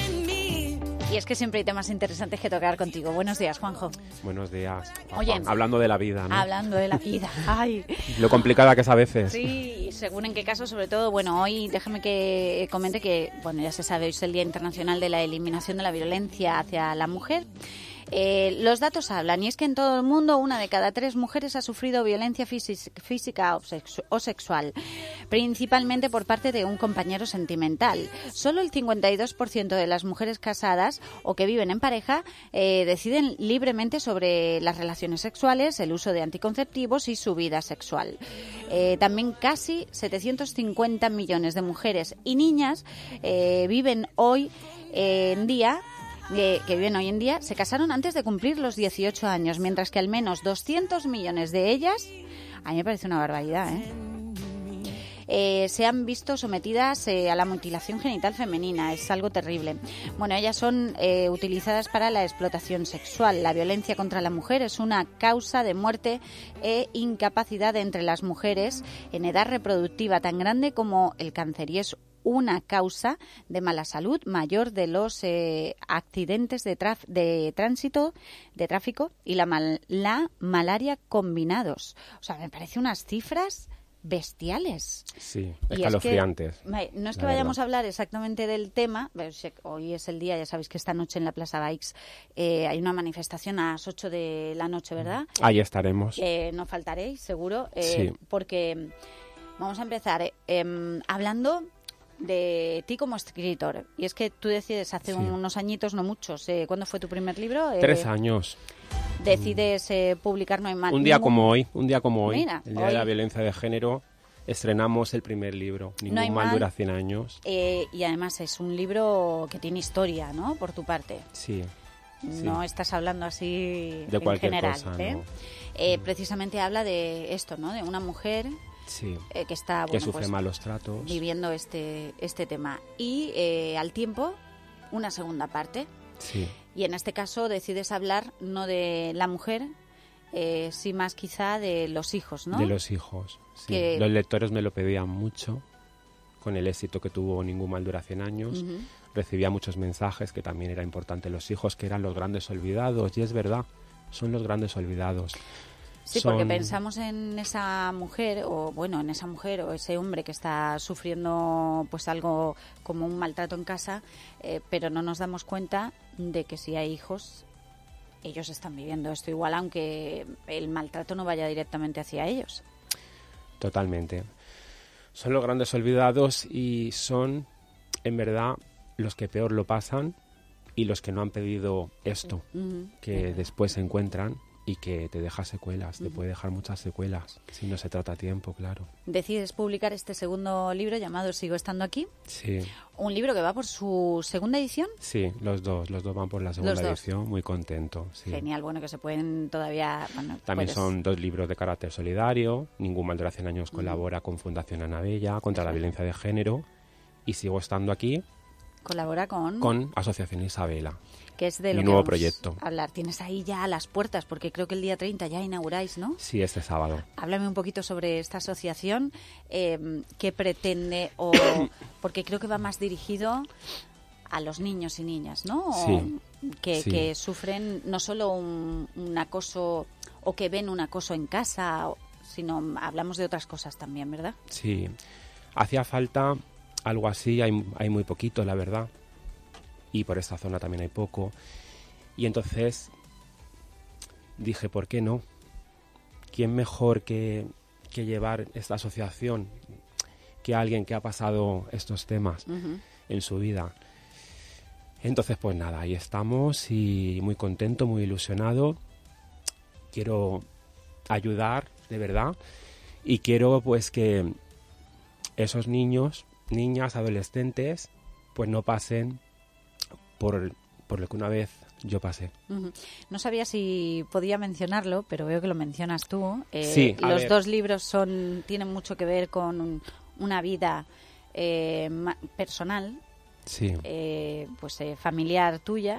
Y es que siempre hay temas interesantes que tocar contigo. Buenos días, Juanjo. Buenos días. Oye, hablando de la vida, ¿no? Hablando de la vida. Ay. Lo complicada que es a veces. Sí, según en qué caso, sobre todo, bueno, hoy déjame que comente que, bueno, ya se sabe, hoy es el Día Internacional de la Eliminación de la Violencia hacia la Mujer. Eh, los datos hablan, y es que en todo el mundo una de cada tres mujeres ha sufrido violencia física, física o, sexu- o sexual, principalmente por parte de un compañero sentimental. Solo el cincuenta y dos por ciento de las mujeres casadas o que viven en pareja eh, deciden libremente sobre las relaciones sexuales, el uso de anticonceptivos y su vida sexual. Eh, también casi setecientos cincuenta millones de mujeres y niñas eh, viven hoy eh, en día Eh, que viven hoy en día, se casaron antes de cumplir los dieciocho años, mientras que al menos doscientos millones de ellas, a mí me parece una barbaridad, ¿eh? Eh, se han visto sometidas eh, a la mutilación genital femenina. Es algo terrible. Bueno, ellas son eh, utilizadas para la explotación sexual. La violencia contra la mujer es una causa de muerte e incapacidad entre las mujeres en edad reproductiva tan grande como el cáncer, y es una causa de mala salud mayor de los eh, accidentes de, traf- de tránsito, de tráfico y la, mal- la malaria combinados. O sea, me parece unas cifras bestiales. Sí, Y escalofriantes. Es que, no es que la vayamos verdad. a hablar exactamente del tema, pero hoy es el día, ya sabéis que esta noche en la Plaza Bikes eh, hay una manifestación a las ocho de la noche, ¿verdad? Ahí estaremos. Eh, no faltaréis, seguro, eh, Sí. porque vamos a empezar eh, em, hablando de ti como escritor. Y es que tú decides hace Sí. unos añitos, no muchos, eh, ¿cuándo fue tu primer libro? Eh, Tres años. Decides eh, publicar No hay mal. Un día ningún- como hoy, un día como hoy, Mira, el Día hoy. de la Violencia de Género, estrenamos el primer libro. Ningún hay mal mal. dura cien años. Eh, y además es un libro que tiene historia, ¿no? Por tu parte. Sí. No sí. estás hablando así De en cualquier general. cosa, ¿eh? no. Eh, precisamente habla de esto, ¿no? De una mujer Sí. eh, que está que bueno, sufre pues, malos tratos. viviendo este, este tema. Y eh, al tiempo, una segunda parte. Sí. Y en este caso decides hablar no de la mujer, eh, sí más quizá de los hijos, ¿no? De los hijos. Sí. Que- Los lectores me lo pedían mucho, con el éxito que tuvo Ningún mal dura cien años. Ujú. Recibía muchos mensajes que también era importante los hijos, que eran los grandes olvidados. Y es verdad, son los grandes olvidados. Sí, Son- porque pensamos en esa mujer, o bueno, en esa mujer o ese hombre que está sufriendo pues algo como un maltrato en casa, eh, pero no nos damos cuenta de que si hay hijos, ellos están viviendo esto igual, aunque el maltrato no vaya directamente hacia ellos. Totalmente. Son los grandes olvidados y son, en verdad, los que peor lo pasan y los que no han pedido esto, Ujú. que después se encuentran y que te deja secuelas, te Ujú. puede dejar muchas secuelas, si no se trata a tiempo, claro. Decides publicar este segundo libro llamado Sigo estando aquí, Sí, un libro que va por su segunda edición. sí, los dos, los dos van por la segunda Los dos. edición, muy contento. Sí. Genial, bueno, que se pueden todavía... Bueno, También puedes- son dos libros de carácter solidario. Ningún mal dura cien años colabora con Fundación Anabella contra la violencia de género. Y sigo estando aquí Colabora con... con Asociación Isabela. que es de mi lo que nuevo vamos proyecto. a hablar. Tienes ahí ya a las puertas, porque creo que el día treinta ya inauguráis, ¿no? Sí, este sábado. Háblame un poquito sobre esta asociación, eh, qué pretende, o porque creo que va más dirigido a los niños y niñas, ¿no? O Sí, que, sí. que sufren no solo un, un acoso o que ven un acoso en casa, o- sino hablamos de otras cosas también, ¿verdad? Sí, hacía falta algo así, hay, hay muy poquito, la verdad. Y por esta zona también hay poco. Y entonces dije, ¿por qué no? ¿Quién mejor que, que llevar esta asociación que alguien que ha pasado estos temas Ujú. en su vida? Entonces, pues nada, ahí estamos y muy contento, muy ilusionado. Quiero ayudar, de verdad, y quiero pues que esos niños, niñas, adolescentes, pues no pasen por por lo que una vez yo pasé. Uh-huh. No sabía si podía mencionarlo, pero veo que lo mencionas tú. Eh, sí, a los ver. dos libros son tienen mucho que ver con un, una vida eh, ma- personal, sí. eh, pues eh, familiar tuya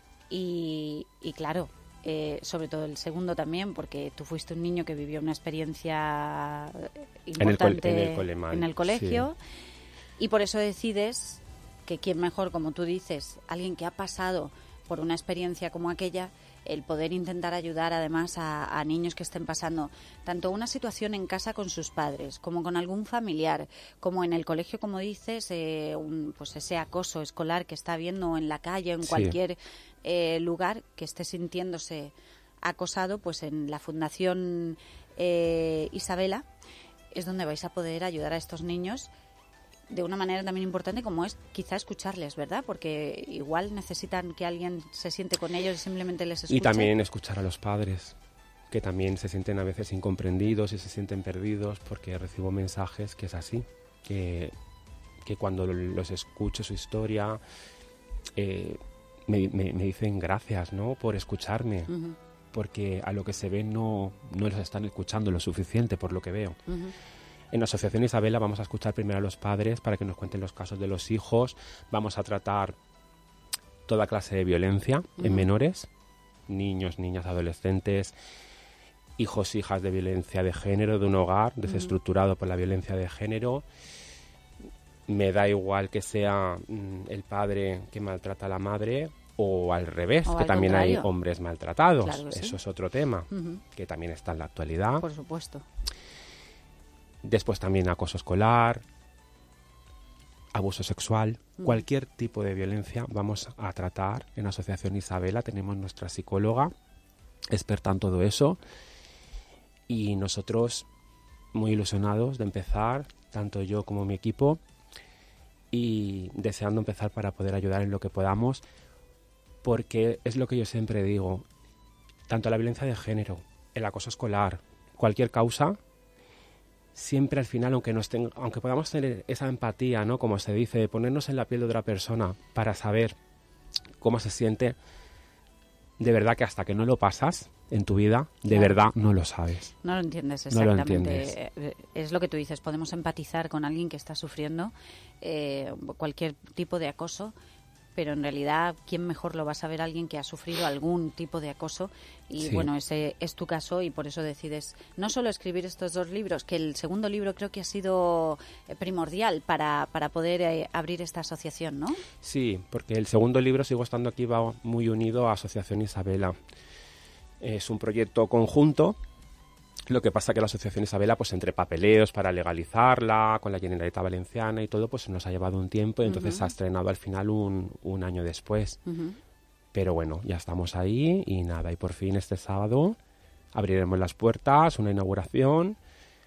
y, y claro, eh, sobre todo el segundo también, porque tú fuiste un niño que vivió una experiencia importante en el, col- en el, cole mal, en el colegio sí. y por eso decides que quién mejor, como tú dices, alguien que ha pasado por una experiencia como aquella, el poder intentar ayudar además a, a niños que estén pasando tanto una situación en casa con sus padres, como con algún familiar, como en el colegio, como dices, eh, un, pues ese acoso escolar que está habiendo en la calle, en Sí. cualquier eh, lugar que esté sintiéndose acosado, pues en la Fundación eh, Isabela es donde vais a poder ayudar a estos niños de una manera también importante como es quizá escucharles, ¿verdad? Porque igual necesitan que alguien se siente con ellos y simplemente les escuche. Y también escuchar a los padres, que también se sienten a veces incomprendidos y se sienten perdidos, porque recibo mensajes que es así, que, que cuando los escucho su historia eh, me, me, me dicen gracias, ¿no?, por escucharme, uh-huh. porque a lo que se ve no, no los están escuchando lo suficiente, por lo que veo. Uh-huh. En la Asociación Isabela vamos a escuchar primero a los padres para que nos cuenten los casos de los hijos. Vamos a tratar toda clase de violencia uh-huh. en menores, niños, niñas, adolescentes, hijos, hijas de violencia de género, de un hogar uh-huh. desestructurado por la violencia de género. Me da igual que sea mm, el padre que maltrata a la madre o al revés, o que al también contrario. Hay hombres maltratados. Claro que Eso sí. es otro tema uh-huh. que también está en la actualidad. Por supuesto. Después también acoso escolar, abuso sexual, mm. cualquier tipo de violencia vamos a tratar. En la Asociación Isabela tenemos nuestra psicóloga, experta en todo eso, y nosotros muy ilusionados de empezar, tanto yo como mi equipo, y deseando empezar para poder ayudar en lo que podamos, porque es lo que yo siempre digo, tanto la violencia de género, el acoso escolar, cualquier causa, siempre al final, aunque nos ten, aunque podamos tener esa empatía, ¿no?, como se dice, de ponernos en la piel de otra persona para saber cómo se siente, de verdad que hasta que no lo pasas en tu vida, de claro. verdad no lo sabes. No lo entiendes exactamente. No lo entiendes. Es lo que tú dices, podemos empatizar con alguien que está sufriendo eh, cualquier tipo de acoso, pero en realidad, ¿quién mejor lo va a saber? Alguien que ha sufrido algún tipo de acoso. Y sí. bueno, ese es tu caso y por eso decides no solo escribir estos dos libros, que el segundo libro creo que ha sido primordial para, para poder eh, abrir esta asociación, ¿no? Sí, porque el segundo libro, sigo estando aquí, va muy unido a Asociación Isabela. Es un proyecto conjunto. Lo que pasa que la Asociación Isabela, pues entre papeleos para legalizarla, con la Generalitat Valenciana y todo, pues nos ha llevado un tiempo y entonces uh-huh. se ha estrenado al final un, un año después. Uh-huh. Pero bueno, ya estamos ahí y nada, y por fin este sábado abriremos las puertas, una inauguración.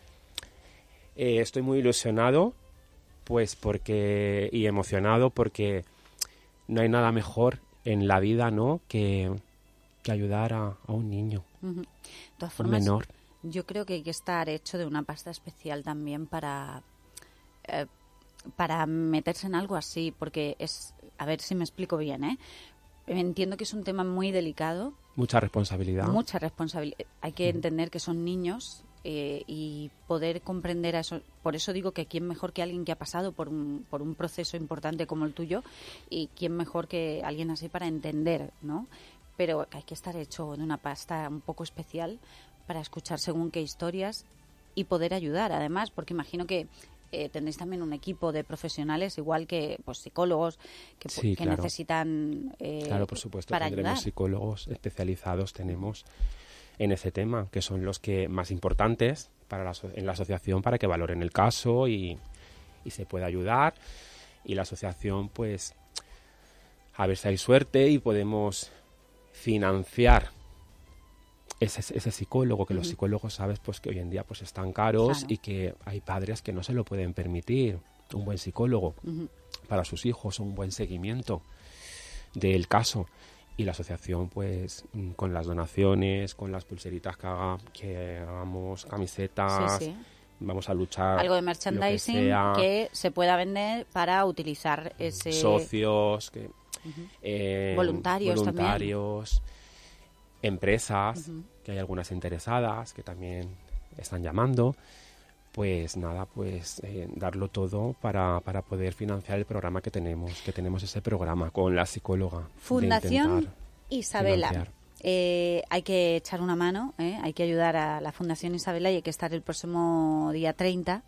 Eh, estoy muy ilusionado, pues porque y emocionado porque no hay nada mejor en la vida, ¿no?, que, que ayudar a, a un niño, uh-huh. De todas un formas, menor. Yo creo que hay que estar hecho de una pasta especial también para eh, para meterse en algo así, porque es, a ver si me explico bien, ¿eh? Entiendo que es un tema muy delicado. Mucha responsabilidad. Mucha responsabilidad. Hay que entender que son niños eh, y poder comprender a eso. Por eso digo que quién mejor que alguien que ha pasado por un, por un proceso importante como el tuyo y quién mejor que alguien así para entender, ¿no? Pero hay que estar hecho de una pasta un poco especial para escuchar según qué historias y poder ayudar, además, porque imagino que eh, tendréis también un equipo de profesionales, igual que pues psicólogos, que, sí, que claro. necesitan eh, Claro, por supuesto, para tendremos ayudar. Psicólogos especializados, tenemos en ese tema, que son los que más importantes para la, en la asociación para que valoren el caso y, y se pueda ayudar. Y la asociación, pues, a ver si hay suerte y podemos financiar ese, ese psicólogo, que uh-huh. los psicólogos, sabes, pues que hoy en día pues están caros claro. y que hay padres que no se lo pueden permitir. Un buen psicólogo uh-huh. para sus hijos, un buen seguimiento del caso. Y la asociación, pues, con las donaciones, con las pulseritas que, haga, que hagamos, camisetas, sí, sí. vamos a luchar. Algo de merchandising que, sea, que se pueda vender para utilizar ese... Socios, que... Uh-huh. eh, voluntarios, voluntarios también. Empresas, Uh-huh. que hay algunas interesadas que también están llamando. Pues nada, pues eh, darlo todo para, para poder financiar el programa que tenemos, que tenemos ese programa con la psicóloga. Fundación Isabela. Financiar. Eh, hay que echar una mano, ¿eh? Hay que ayudar a la Fundación Isabela y hay que estar el próximo día treinta.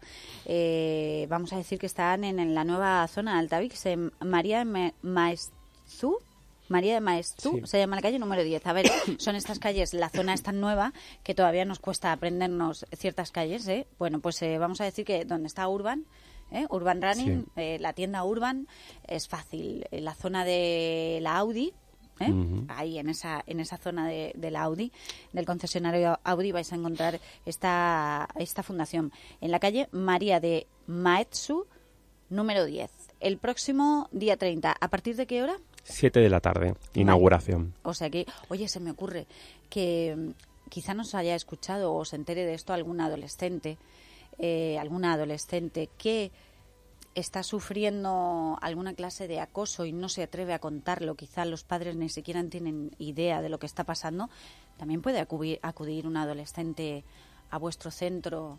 Eh, vamos a decir que están en, en la nueva zona de Altavix, en María de Maestú. María de Maestú, Sí. se llama la calle número diez. A ver, son estas calles, la zona es tan nueva que todavía nos cuesta aprendernos ciertas calles, ¿eh? Bueno, pues eh, vamos a decir que donde está Urban, ¿eh? Urban Running, Sí. eh, la tienda Urban, es fácil. En la zona de la Audi, ¿eh? Ujú. Ahí en esa en esa zona de, de la Audi, del concesionario Audi, vais a encontrar esta, esta fundación. En la calle María de Maestú, número diez. El próximo día treinta, ¿a partir de qué hora? siete de la tarde, inauguración. O sea que, oye, se me ocurre que mm, quizá nos haya escuchado o se entere de esto algún adolescente, eh, alguna adolescente que está sufriendo alguna clase de acoso y no se atreve a contarlo, quizá los padres ni siquiera tienen idea de lo que está pasando, también puede acudir, acudir un adolescente a vuestro centro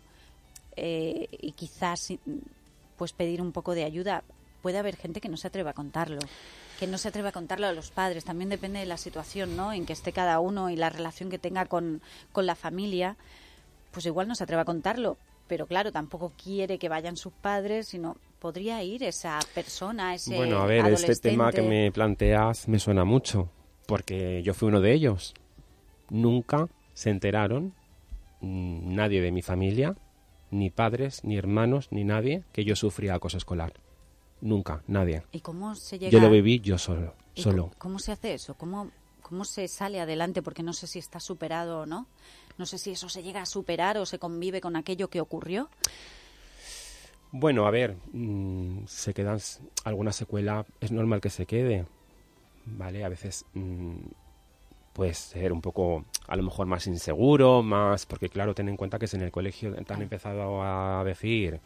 eh, y quizás pues pedir un poco de ayuda. Puede haber gente que no se atreva a contarlo, que no se atreva a contarlo a los padres. También depende de la situación, ¿no?, en que esté cada uno y la relación que tenga con, con la familia. Pues igual no se atreva a contarlo, pero claro, tampoco quiere que vayan sus padres, sino podría ir esa persona, ese Bueno, a ver, adolescente. este tema que me planteas me suena mucho, porque yo fui uno de ellos. Nunca se enteraron mmm, nadie de mi familia, ni padres, ni hermanos, ni nadie, que yo sufría acoso escolar. Nunca, nadie. ¿Y cómo se llega? Yo lo viví yo solo, ¿Y solo. ¿Cómo, cómo se hace eso? ¿Cómo, ¿Cómo se sale adelante? Porque no sé si está superado o no. No sé si eso se llega a superar o se convive con aquello que ocurrió. Bueno, a ver, mmm, se quedan s- alguna secuela, es normal que se quede, ¿vale? A veces mmm, puedes ser un poco, a lo mejor más inseguro, más, porque claro, ten en cuenta que si en el colegio te han empezado a decir,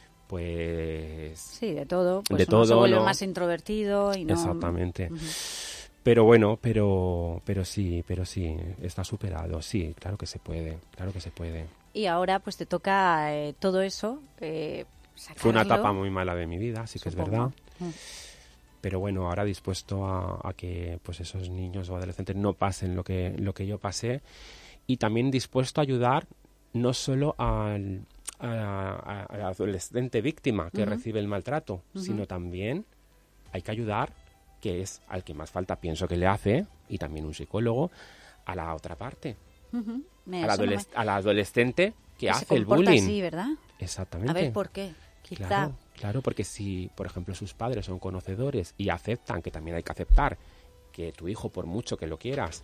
pues... Sí, de todo. Pues de uno todo, se vuelve ¿no? más introvertido y no... Exactamente. Ujú. Pero bueno, pero, pero sí, pero sí, está superado, sí, claro que se puede, claro que se puede. Y ahora pues te toca eh, todo eso, eh, sacarlo. Fue una etapa muy mala de mi vida, sí que es Supongo. verdad. Mm. Pero bueno, ahora dispuesto a, a que pues esos niños o adolescentes no pasen lo que, lo que yo pasé, y también dispuesto a ayudar no solo al, a- a- al adolescente víctima que Ujú. recibe el maltrato, Ujú. sino también hay que ayudar, que es al que más falta pienso que le hace, y también un psicólogo, a la otra parte, Ujú. Me- al, eso no me- adoles- al adolescente que, que se hace el comporta bullying. así, ¿verdad? Exactamente. A ver, ¿por qué? Quizá... Claro, claro, porque si, por ejemplo, sus padres son conocedores y aceptan, que también hay que aceptar, que tu hijo, por mucho que lo quieras,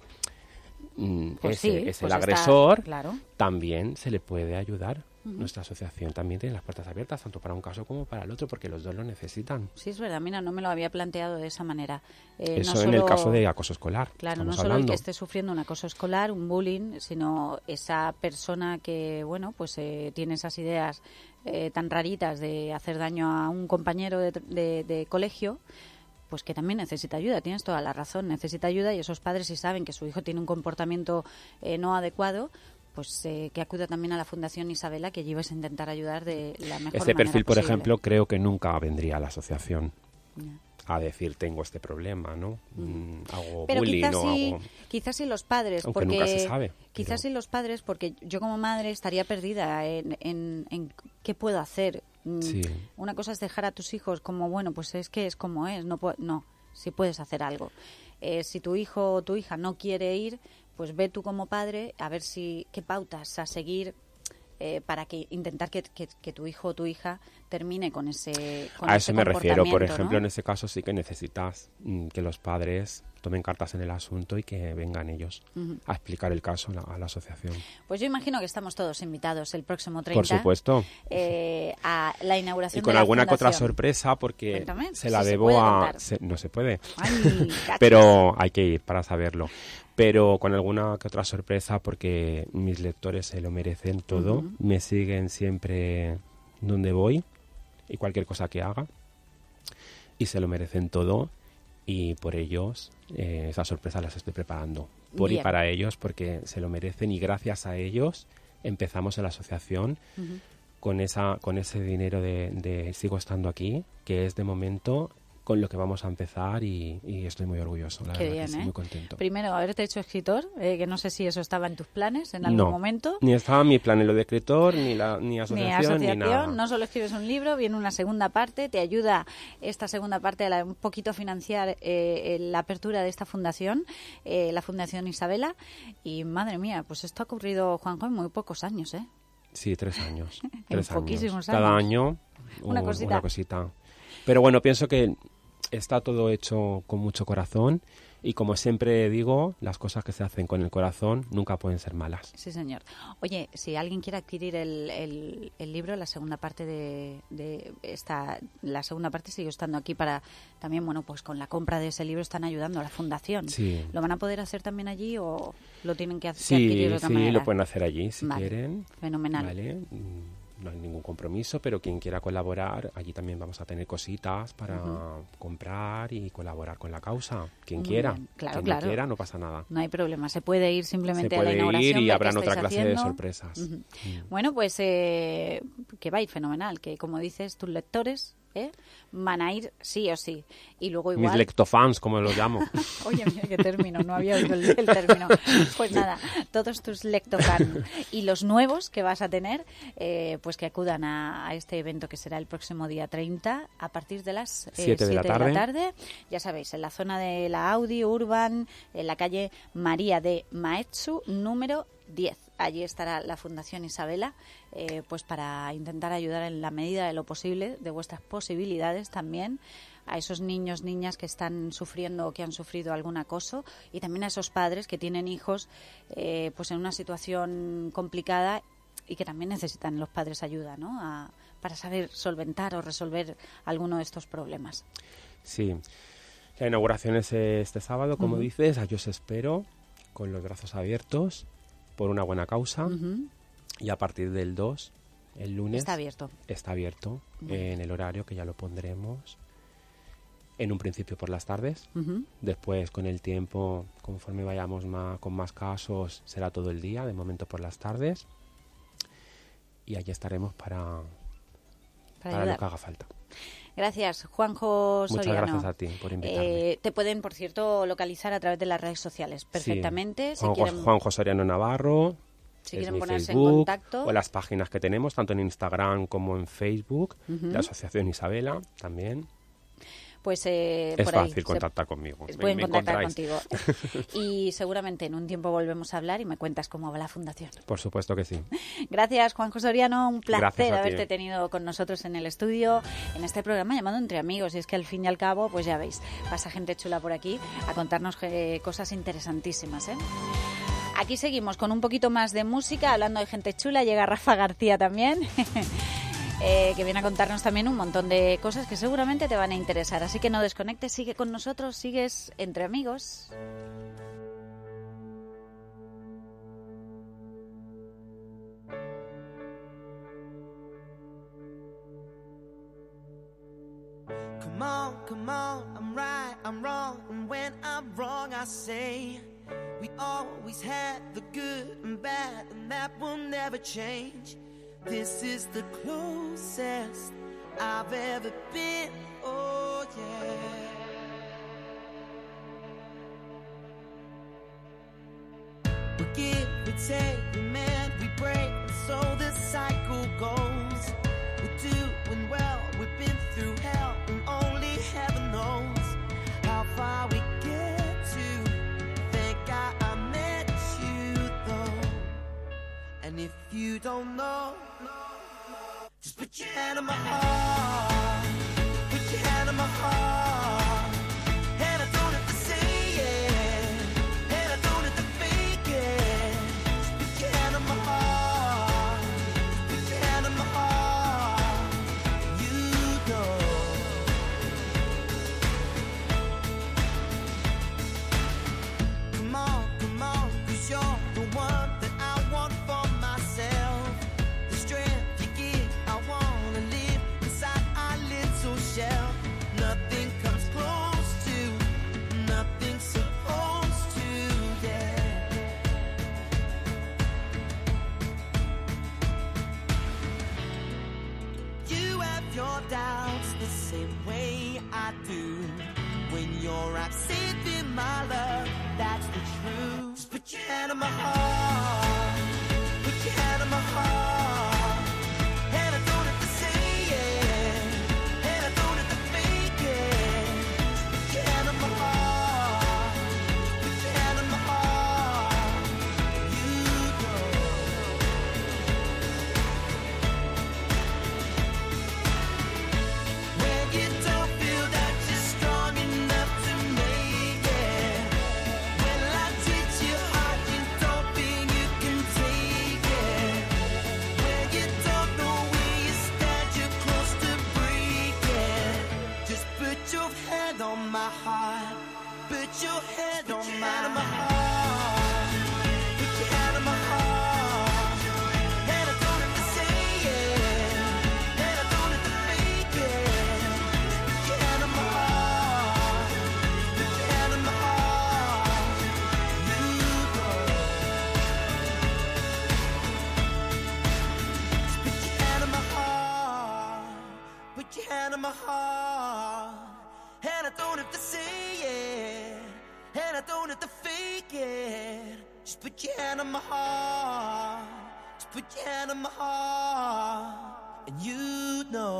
mm, Pues ese- sí, es pues el está- agresor, claro. también se le puede ayudar. Ujú. Nuestra asociación también tiene las puertas abiertas, tanto para un caso como para el otro, porque los dos lo necesitan. Sí, es verdad, mira, no me lo había planteado de esa manera. Eh, Eso no en el solo- caso de acoso escolar. Claro, no estamos solo el hablando. que esté sufriendo un acoso escolar, un bullying, sino esa persona que, bueno, pues eh, tiene esas ideas eh, tan raritas de hacer daño a un compañero de, de- de colegio, pues que también necesita ayuda. Tienes toda la razón, necesita ayuda, y esos padres, si saben que su hijo tiene un comportamiento eh, no adecuado, pues eh, que acuda también a la Fundación Isabela, que allí vais a intentar ayudar de la mejor Este manera perfil, por posible. ejemplo, creo que nunca vendría a la asociación Ya. a decir tengo este problema, ¿no? Mm, hago Pero bullying quizás o sí, hago... quizás sí los padres, Aunque porque nunca se sabe, quizás sí los padres, porque yo como madre estaría perdida en, en, en qué puedo hacer. Mm, Sí. Una cosa es dejar a tus hijos como, bueno, pues es que es como es, no, pu- no, si puedes hacer algo. Eh, si tu hijo o tu hija no quiere ir, pues ve tú como padre a ver si qué pautas a seguir eh, para que intentar que, que, que tu hijo o tu hija termine con ese con A ese eso me refiero. Por comportamiento, ejemplo, ¿no? en ese caso sí que necesitas mm, que los padres tomen cartas en el asunto y que vengan ellos Ujú. a explicar el caso a la, a la asociación. Pues yo imagino que estamos todos invitados el próximo treinta. Por supuesto. eh, a la inauguración Y con de la alguna que otra fundación. sorpresa, porque Cuéntame, se si la se debo puede a... contar. se- no se puede. Ay, cachis. Pero hay que ir para saberlo. Pero con alguna que otra sorpresa, porque mis lectores se lo merecen todo. Ujú. Me siguen siempre donde voy y cualquier cosa que haga. Y se lo merecen todo. y por ellos eh, esas sorpresas las estoy preparando. Por Bien. y para ellos, porque se lo merecen y gracias a ellos empezamos en la asociación Ujú. con esa con ese dinero de, de Sigo Estando Aquí, que es de momento con lo que vamos a empezar y, y estoy muy orgulloso, la Qué verdad bien, que sí, ¿eh? muy contento. Primero, haberte hecho escritor, eh, que no sé si eso estaba en tus planes en algún No, momento. ni estaba en mi plan en lo de escritor, ni, la, ni Ni asociación, ni, asociación, nada. no solo escribes un libro, viene una segunda parte, te ayuda esta segunda parte a la- un poquito a financiar eh, la apertura de esta fundación, eh, la Fundación Isabela, y madre mía, pues esto ha ocurrido, Juanjo, en muy pocos años, ¿eh? Sí, tres años. En tres poquísimos años. Cada años. año Una un- cosita. una cosita. Pero bueno, pienso que está todo hecho con mucho corazón y como siempre digo, las cosas que se hacen con el corazón nunca pueden ser malas. Sí, señor. Oye, si alguien quiere adquirir el, el, el libro, la segunda parte de, de esta, la segunda parte sigue estando aquí para también, bueno, pues con la compra de ese libro están ayudando a la fundación. Sí. ¿Lo van a poder hacer también allí o lo tienen que, ha- que Sí, adquirir de otra sí, manera? lo pueden hacer allí si Vale. quieren. Fenomenal. Vale. Mm, No hay ningún compromiso, pero quien quiera colaborar, allí también vamos a tener cositas para Ujú. comprar y colaborar con la causa. Quien Muy quiera. bien. Claro, quien claro. no quiera, no pasa nada. No hay problema, se puede ir simplemente Se a la puede inauguración. ir y ver habrán qué otra estáis clase de haciendo. sorpresas. Ujú. Mm. Bueno, pues eh, que va a ir fenomenal, que como dices, tus lectores ¿eh? van a ir sí o sí. Y luego igual... Mis lectofans, como los llamo. Oye, mira qué término, no había oído el, el término. Pues nada, todos tus lectofans y los nuevos que vas a tener, eh, pues que acudan a, a este evento que será el próximo día treinta a partir de las eh, Siete de la siete tarde. Ya sabéis, en la zona de la Audi Urban, en la calle María de Maeztu, número diez. Allí estará la Fundación Isabela, eh, pues para intentar ayudar en la medida de lo posible, de vuestras posibilidades también, a esos niños, niñas que están sufriendo o que han sufrido algún acoso y también a esos padres que tienen hijos eh, pues en una situación complicada y que también necesitan los padres ayuda, ¿no? A, para saber solventar o resolver alguno de estos problemas. Sí. La inauguración es este sábado, como Ujú. dices. Allí os espero con los brazos abiertos por una buena causa. Ujú. Y a partir del dos, el lunes... Está abierto. Está abierto Muy en el horario que ya lo pondremos. En un principio por las tardes. Ujú. Después, con el tiempo, conforme vayamos ma- con más casos, será todo el día. De momento por las tardes. Y allí estaremos para, Para para ayudar. lo que haga falta. Gracias, Juanjo Muchas Soriano. gracias a ti por invitarme. Eh, te pueden, por cierto, localizar a través de las redes sociales perfectamente. Sí. Si Juan, quieren, Juan José Soriano Navarro. Si es quieren mi ponerse en Facebook, contacto. o las páginas que tenemos, tanto en Instagram como en Facebook. Ujú. La Asociación Isabela también. pues eh, Es por ahí fácil se- contactar conmigo. Me- Pueden me contactar encontráis. contigo. Y seguramente en un tiempo volvemos a hablar y me cuentas cómo va la fundación. Por supuesto que sí. Gracias, Juanjo Soriano. Un Gracias placer a ti. haberte tenido con nosotros en el estudio, en este programa llamado Entre Amigos. Y es que al fin y al cabo, pues ya veis, pasa gente chula por aquí a contarnos eh, cosas interesantísimas, ¿eh? Aquí seguimos con un poquito más de música, hablando de gente chula. Llega Rafa García también, eh, que viene a contarnos también un montón de cosas que seguramente te van a interesar. Así que no desconectes, sigue con nosotros, sigues Entre Amigos. Come on, come on, I'm right, I'm wrong, and when I'm wrong, I say we always had the good and bad, and that will never change. This is the closest I've ever been. Oh yeah. We give, we take, we mend, we break, and so the cycle goes. We're doing well, we've been through hell, and only heaven knows how far we get to. Thank God I met you though. And if you don't know, just put your hand on my heart. Put your hand on my heart. And I don't have to say it. And I don't have to fake it. Just put your hand on my heart. Put your hand on my heart. You know. Come on, come on, 'cause you're the one that I want for myself. The strength you give, I wanna live inside our little shell. Nothing do. When you're right, saving my love, that's the truth. Just put your hand on my heart, put your hand on my heart, and I don't have to say it, and I don't have to fake it. Just put your hand on my heart, put your hand on my heart. You know. When you don't feel that you're strong enough to make it, when life treats you hard, you don't think you can take it. When you don't know where you stand, you're close to breaking. Just put your hand on my heart, put your hand on my heart, put your hand on my heart, and I don't have to say it, and I don't have to fake it. Put your hand on my heart, put your hand on my heart. You know. Just put your hand on my heart, put your hand on my heart, and I don't have to say it, and I don't have to fake it. Just put your hand on my heart, just put your hand on my heart, and you know.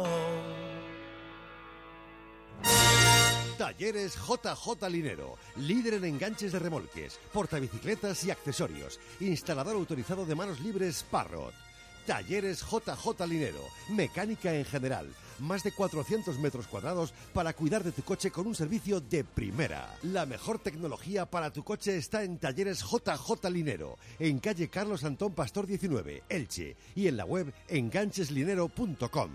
Talleres J J Linero, líder en enganches de remolques, portabicicletas y accesorios. Instalador autorizado de manos libres Parrot. Talleres J J Linero, mecánica en general. Más de cuatrocientos metros cuadrados para cuidar de tu coche con un servicio de primera. La mejor tecnología para tu coche está en Talleres J J Linero, en calle Carlos Antón Pastor diecinueve, Elche, y en la web engancheslinero punto com.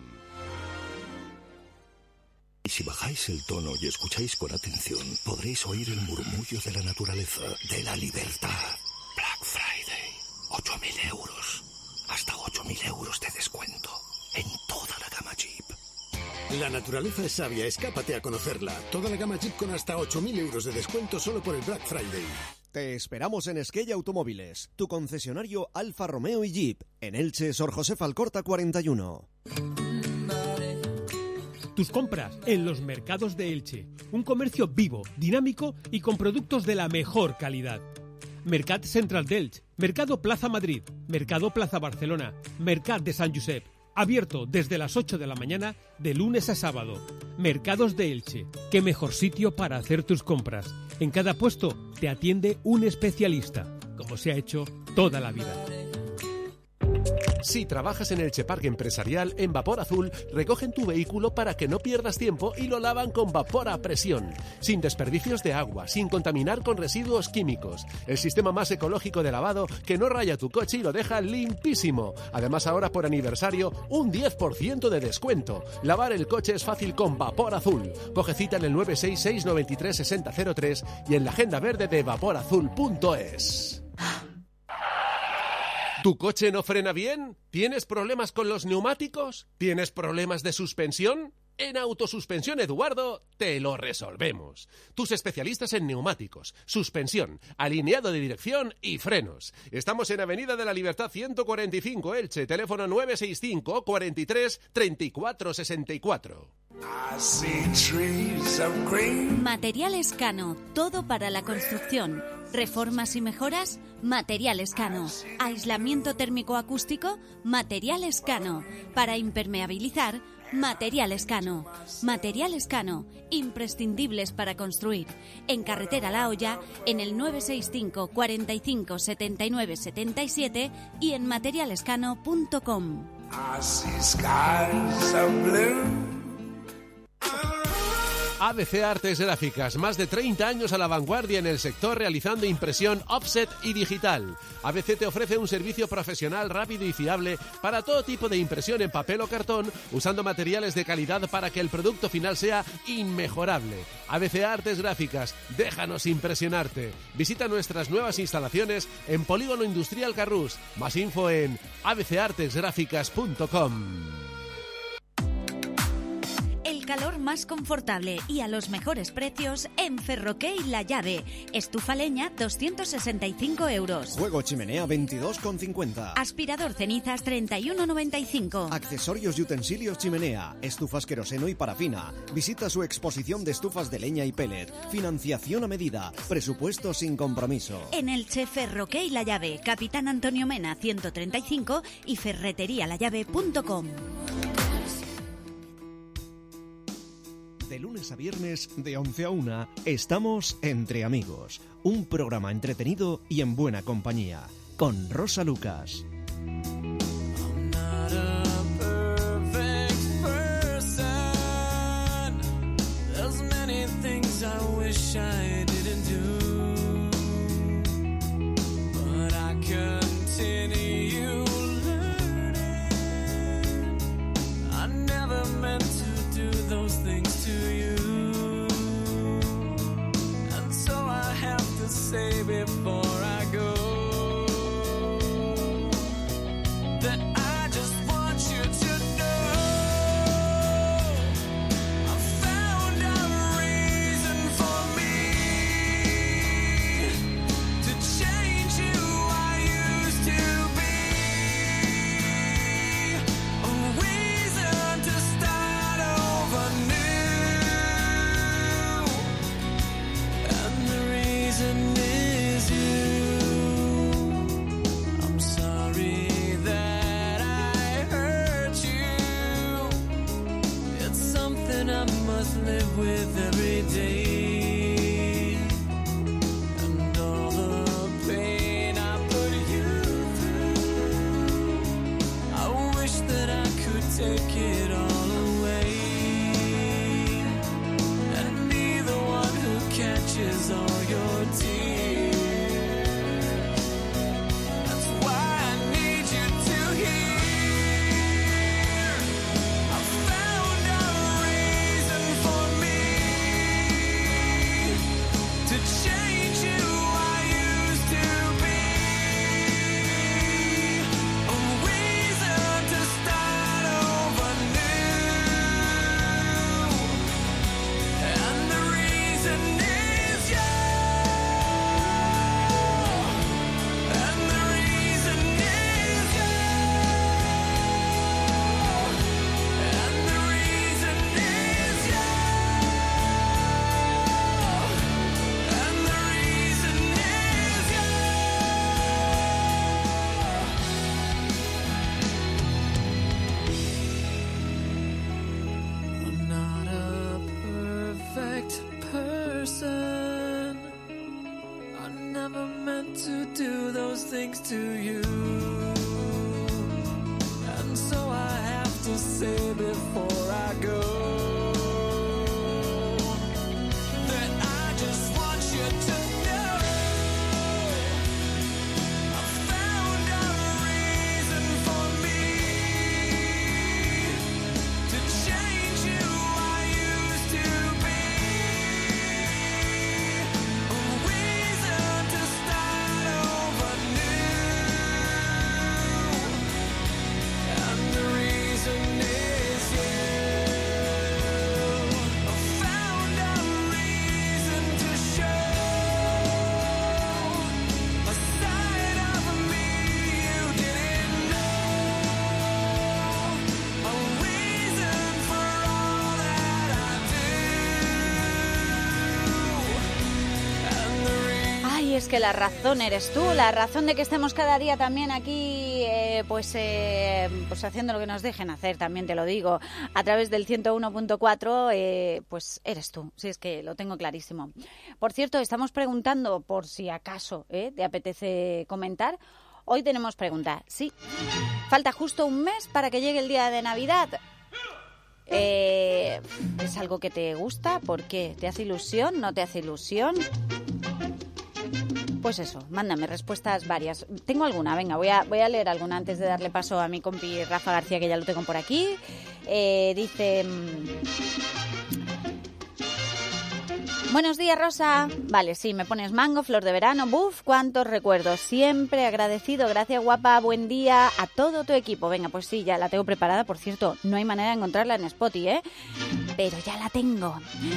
Y si bajáis el tono y escucháis con atención, podréis oír el murmullo de la naturaleza, de la libertad. Black Friday, ocho mil euros. Hasta ocho mil euros de descuento en toda la gama Jeep. La naturaleza es sabia, escápate a conocerla. Toda la gama Jeep con hasta ocho mil euros de descuento solo por el Black Friday. Te esperamos en Esquella Automóviles, tu concesionario Alfa Romeo y Jeep, en Elche, Sor José Alcorta cuarenta y uno. Tus compras en los mercados de Elche. Un comercio vivo, dinámico y con productos de la mejor calidad. Mercat Central d'Elche, Mercado Plaza Madrid, Mercado Plaza Barcelona, Mercat de Sant Josep. Abierto desde las ocho de la mañana de lunes a sábado. Mercados de Elche. Qué mejor sitio para hacer tus compras. En cada puesto te atiende un especialista, como se ha hecho toda la vida. Si trabajas en el Cheparque Empresarial, en Vapor Azul, recogen tu vehículo para que no pierdas tiempo y lo lavan con vapor a presión, sin desperdicios de agua, sin contaminar con residuos químicos. El sistema más ecológico de lavado que no raya tu coche y lo deja limpísimo. Además, ahora por aniversario, un diez por ciento de descuento. Lavar el coche es fácil con Vapor Azul. Coge cita en el nueve seis seis, nueve tres, seis cero cero tres y en la agenda verde de vaporazul punto es. ¿Tu coche no frena bien? ¿Tienes problemas con los neumáticos? ¿Tienes problemas de suspensión? En Autosuspensión Eduardo te lo resolvemos. Tus especialistas en neumáticos, suspensión, alineado de dirección y frenos. Estamos en Avenida de la Libertad ciento cuarenta y cinco, Elche, teléfono nueve seis cinco, cuarenta y tres, treinta y cuatro sesenta y cuatro. Materiales Cano, todo para la construcción. Reformas y mejoras, Materiales Cano. Aislamiento térmico acústico, Materiales Cano. Para impermeabilizar, Materiales Cano. Materiales Cano, imprescindibles para construir. En Carretera La Hoya, en el nueve seis cinco, cuarenta y cinco, setenta y nueve, setenta y siete y en materialescano punto com. A B C Artes Gráficas, más de treinta años a la vanguardia en el sector realizando impresión offset y digital. A B C te ofrece un servicio profesional rápido y fiable para todo tipo de impresión en papel o cartón, usando materiales de calidad para que el producto final sea inmejorable. A B C Artes Gráficas, déjanos impresionarte. Visita nuestras nuevas instalaciones en Polígono Industrial Carrús. Más info en a b c artes gráficas punto com. el calor más confortable y a los mejores precios en Ferroque y La Llave. Estufa leña, doscientos sesenta y cinco euros. Juego chimenea, veintidós con cincuenta. Aspirador cenizas, treinta y uno noventa y cinco. Accesorios y utensilios chimenea, estufas queroseno y parafina. Visita su exposición de estufas de leña y pellet. Financiación a medida. Presupuesto sin compromiso. En Elche, Ferroque y La Llave. Capitán Antonio Mena, ciento treinta y cinco y ferretería la llave punto com. De lunes a viernes, de once a una, estamos Entre Amigos. Un programa entretenido y en buena compañía. Con Rosa Lucas. Say before I go that I just want you to know I found a reason for me to change who I used to be, a reason to start over new, and the reason live with every day, and all the pain I put you through, I wish that I could take it all away and be the one who catches all your tears. That's why I need you to hear I found a reason for me to change who I used to be, a reason to start over new, and the reason is you, and the reason is you, and the reason is you. And the reason is you. I'm not a perfect person. I never meant to do those things to you. And so I have to say before I go that I just want you to know I found a reason for me to change who I used to be, a reason to start over new, and the reason is you. I found a reason to show a side of me you didn't know, a reason for all that I do, and the reason. Ay, es que la razón eres tú, la razón de que estemos cada día también aquí, eh, pues, eh, pues haciendo lo que nos dejen hacer, también te lo digo, a través del ciento uno punto cuatro, eh, pues eres tú, si es que lo tengo clarísimo. Por cierto, estamos preguntando por si acaso eh, te apetece comentar. Hoy tenemos pregunta, sí, falta justo un mes para que llegue el día de Navidad. Eh, ¿Es algo que te gusta? ¿Por qué? ¿Te hace ilusión? ¿No te hace ilusión? Pues eso, mándame respuestas varias. Tengo alguna, venga, voy a, voy a leer alguna antes de darle paso a mi compi Rafa García, que ya lo tengo por aquí. Eh, dice... Buenos días, Rosa. Vale, sí, me pones mango, flor de verano. Buf, cuántos recuerdos. Siempre agradecido. Gracias, guapa. Buen día a todo tu equipo. Venga, pues sí, ya la tengo preparada. Por cierto, no hay manera de encontrarla en Spotify, ¿eh? pero ya la tengo.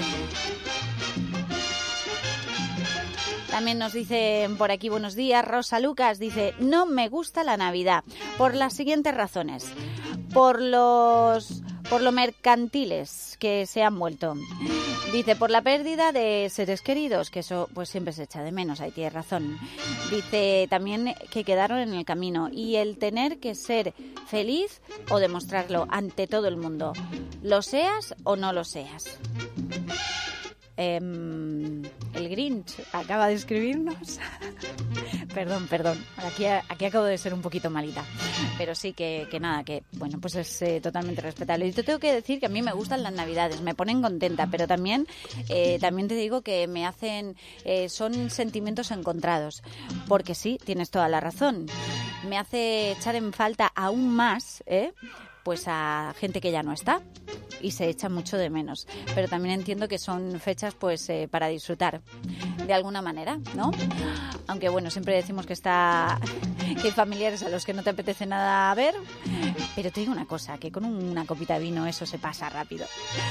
También nos dicen por aquí, buenos días, Rosa Lucas, dice, no me gusta la Navidad por las siguientes razones. Por los... por lo mercantiles que se han vuelto. Dice, por la pérdida de seres queridos, que eso pues siempre se echa de menos, ahí tiene razón. Dice también que quedaron en el camino y el tener que ser feliz o demostrarlo ante todo el mundo, lo seas o no lo seas. Eh, el Grinch acaba de escribirnos. perdón, perdón. Aquí, aquí acabo de ser un poquito malita. Pero sí que, que nada, que bueno, pues es eh, totalmente respetable. Y te tengo que decir que a mí me gustan las Navidades, me ponen contenta, pero también, eh, también te digo que me hacen, eh, son sentimientos encontrados. Porque sí, tienes toda la razón. Me hace echar en falta aún más, ¿eh? pues a gente que ya no está y se echa mucho de menos. Pero también entiendo que son fechas pues eh, para disfrutar de alguna manera, ¿no? Aunque bueno, siempre decimos que está que hay familiares a los que no te apetece nada ver, pero te digo una cosa, que con una copita de vino eso se pasa rápido.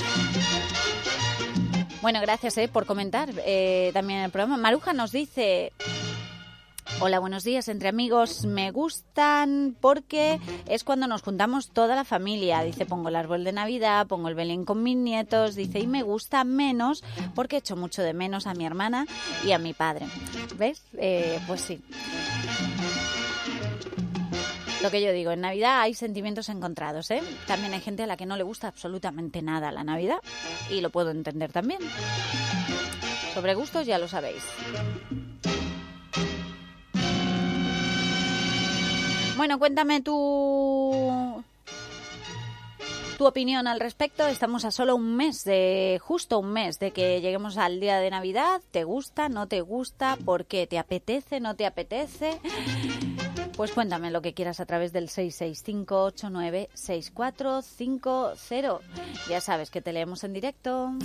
Bueno, gracias eh, por comentar eh, también el programa. Maruja nos dice... Hola, buenos días, entre amigos. Me gustan porque es cuando nos juntamos toda la familia. Dice, pongo el árbol de Navidad, pongo el Belén con mis nietos. Dice, y me gusta menos porque echo mucho de menos a mi hermana y a mi padre. ¿Ves? Eh, pues sí. Lo que yo digo, en Navidad hay sentimientos encontrados, ¿eh? También hay gente a la que no le gusta absolutamente nada la Navidad y lo puedo entender también. Sobre gustos ya lo sabéis. Bueno, cuéntame tu, tu opinión al respecto. Estamos a solo un mes, de justo un mes, de que lleguemos al día de Navidad. ¿Te gusta? ¿No te gusta? ¿Por qué? ¿Te apetece? ¿No te apetece? Pues cuéntame lo que quieras a través del seis seis cinco, ocho nueve, seis cuatro cinco cero. Ya sabes que te leemos en directo.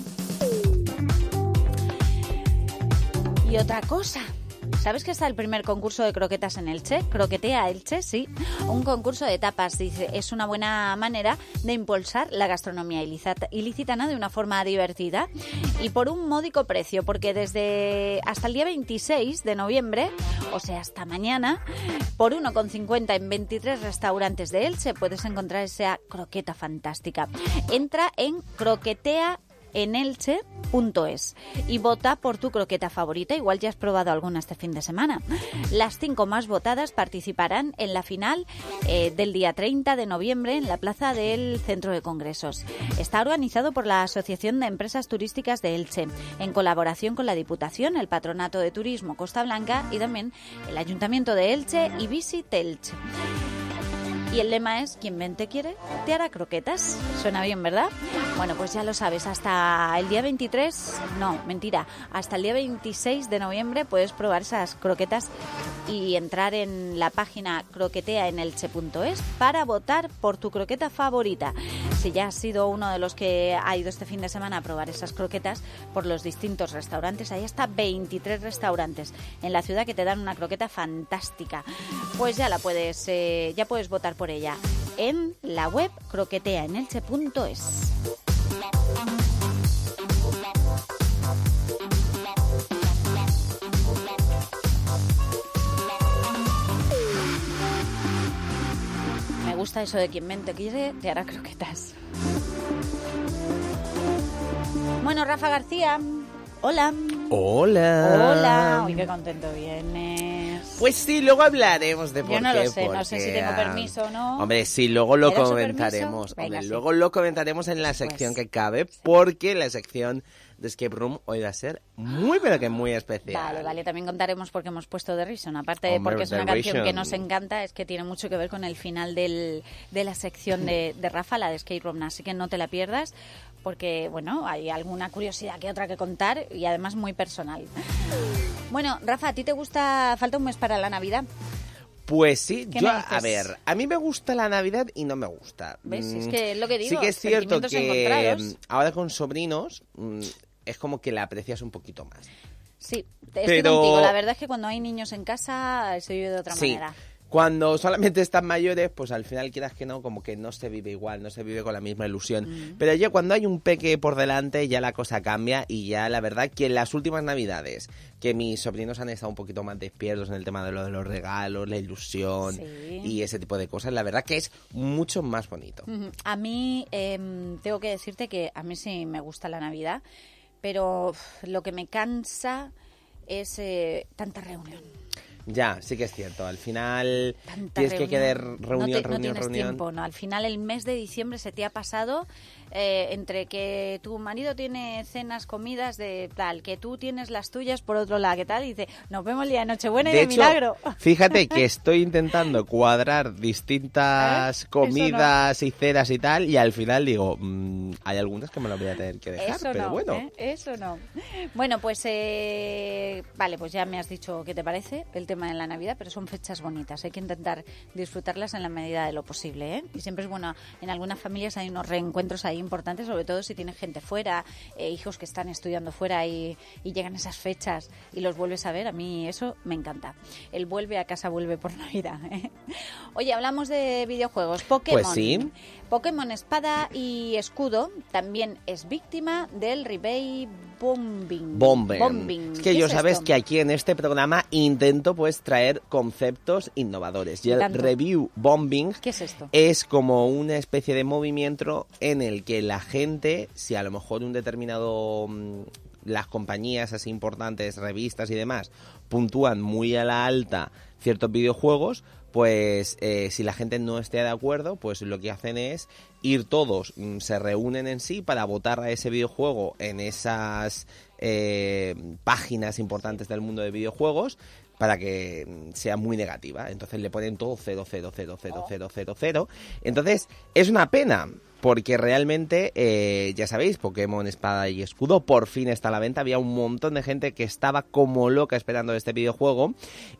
Y otra cosa... ¿Sabes que está el primer concurso de croquetas en Elche? Croquetea Elche, sí. Un concurso de tapas, dice, es una buena manera de impulsar la gastronomía ilicitana de una forma divertida y por un módico precio, porque desde hasta el día veintiséis de noviembre, o sea, hasta mañana, por uno con cincuenta en veintitrés restaurantes de Elche puedes encontrar esa croqueta fantástica. Entra en croquetea en elche punto es y vota por tu croqueta favorita. Igual ya has probado alguna este fin de semana. Las cinco más votadas participarán en la final eh, del día treinta de noviembre en la plaza del Centro de Congresos. Está organizado por la Asociación de Empresas Turísticas de Elche, en colaboración con la Diputación, el Patronato de Turismo Costa Blanca y también el Ayuntamiento de Elche y Visit Elche. Y el lema es, quien ven te quiere, te hará croquetas. Suena bien, ¿verdad? Bueno, pues ya lo sabes, hasta el día veintitrés, no, mentira, hasta el día veintiséis de noviembre puedes probar esas croquetas y entrar en la página croquetea en elche punto es para votar por tu croqueta favorita. Si ya has sido uno de los que ha ido este fin de semana a probar esas croquetas por los distintos restaurantes, hay hasta veintitrés restaurantes en la ciudad que te dan una croqueta fantástica. Pues ya la puedes, eh, ya puedes votar por ella en la web croquetea en elche punto es. Me gusta eso de quien ven te quiere, te hará croquetas. Bueno, Rafa García, hola. Hola. Hola. Uy, qué contento vienes. Pues sí, luego hablaremos de por qué. Yo no lo sé, porque, no sé si tengo permiso o no. Hombre, sí, luego lo ¿Me das su comentaremos. permiso? Venga, Hombre, sí. luego lo comentaremos en la sección Pues, que cabe, porque la sección de Escape Room hoy va a ser muy, pero que muy especial. Vale, vale, también contaremos por qué hemos puesto The Reason. Aparte de Hombre, porque es una The canción que Reason. nos encanta, es que tiene mucho que ver con el final del, de la sección de, de Rafa, la de Escape Room. Así que no te la pierdas, porque, bueno, hay alguna curiosidad que otra que contar y además muy personal. Bueno, Rafa, ¿a ti te gusta? Falta un mes para la Navidad. Pues sí, ¿Qué yo, me dices? a ver, a mí me gusta la Navidad y no me gusta. ¿Ves? Mm, Es que es lo que digo, Sí que es cierto sentimientos que encontrados. mm, ahora con sobrinos mm, es como que la aprecias un poquito más. Sí, estoy Pero- contigo. La verdad es que cuando hay niños en casa se vive de otra Sí, manera. Cuando solamente están mayores, pues al final quieras que no, como que no se vive igual, no se vive con la misma ilusión. Mm. Pero ya cuando hay un peque por delante, ya la cosa cambia y ya la verdad que en las últimas navidades, que mis sobrinos han estado un poquito más despiertos en el tema de lo de los regalos, la ilusión sí. y ese tipo de cosas, la verdad que es mucho más bonito. A mí, eh, tengo que decirte que a mí sí me gusta la Navidad, pero uf, lo que me cansa es eh, tanta reunión. Ya, sí que es cierto. Al final Tanta tienes reunión. que quedar reunión, no te, reunión, no tienes reunión. Tiempo, no. Al final el mes de diciembre se te ha pasado eh, entre que tu marido tiene cenas, comidas de tal, que tú tienes las tuyas por otro lado, que tal, y dice, nos vemos el día de Nochebuena y de, de hecho, milagro. Fíjate que estoy intentando cuadrar distintas ¿Eh? comidas no. y cenas y tal, y al final digo, mmm, hay algunas que me las voy a tener que dejar, Eso pero no, bueno. ¿eh? Eso no. Bueno, pues eh, vale, pues ya me has dicho qué te parece el tema de la Navidad, pero son fechas bonitas, hay que intentar disfrutarlas en la medida de lo posible, ¿eh? Y siempre es bueno, en algunas familias hay unos reencuentros ahí importantes, sobre todo si tienes gente fuera, eh, hijos que están estudiando fuera y, y llegan esas fechas y los vuelves a ver, a mí eso me encanta. El vuelve a casa, vuelve por Navidad, ¿eh? Oye, hablamos de videojuegos, Pokémon. Pues sí. Pokémon Espada y Escudo también es víctima del rebate bombing. Bombing. bombing. Es que yo sabes esto? que aquí en este programa intento pues traer conceptos innovadores. Y el Tanto. review bombing ¿Qué es esto? Es como una especie de movimiento en el que la gente, si a lo mejor un determinado... las compañías así importantes, revistas y demás, puntúan muy a la alta ciertos videojuegos, pues eh, si la gente no esté de acuerdo, pues lo que hacen es ir todos, se reúnen en sí para votar a ese videojuego en esas eh, páginas importantes del mundo de videojuegos para que sea muy negativa. Entonces le ponen todo cero, cero, cero, cero, cero, cero, cero. Entonces es una pena, porque realmente, eh, ya sabéis, Pokémon Espada y Escudo por fin está a la venta. Había un montón de gente que estaba como loca esperando este videojuego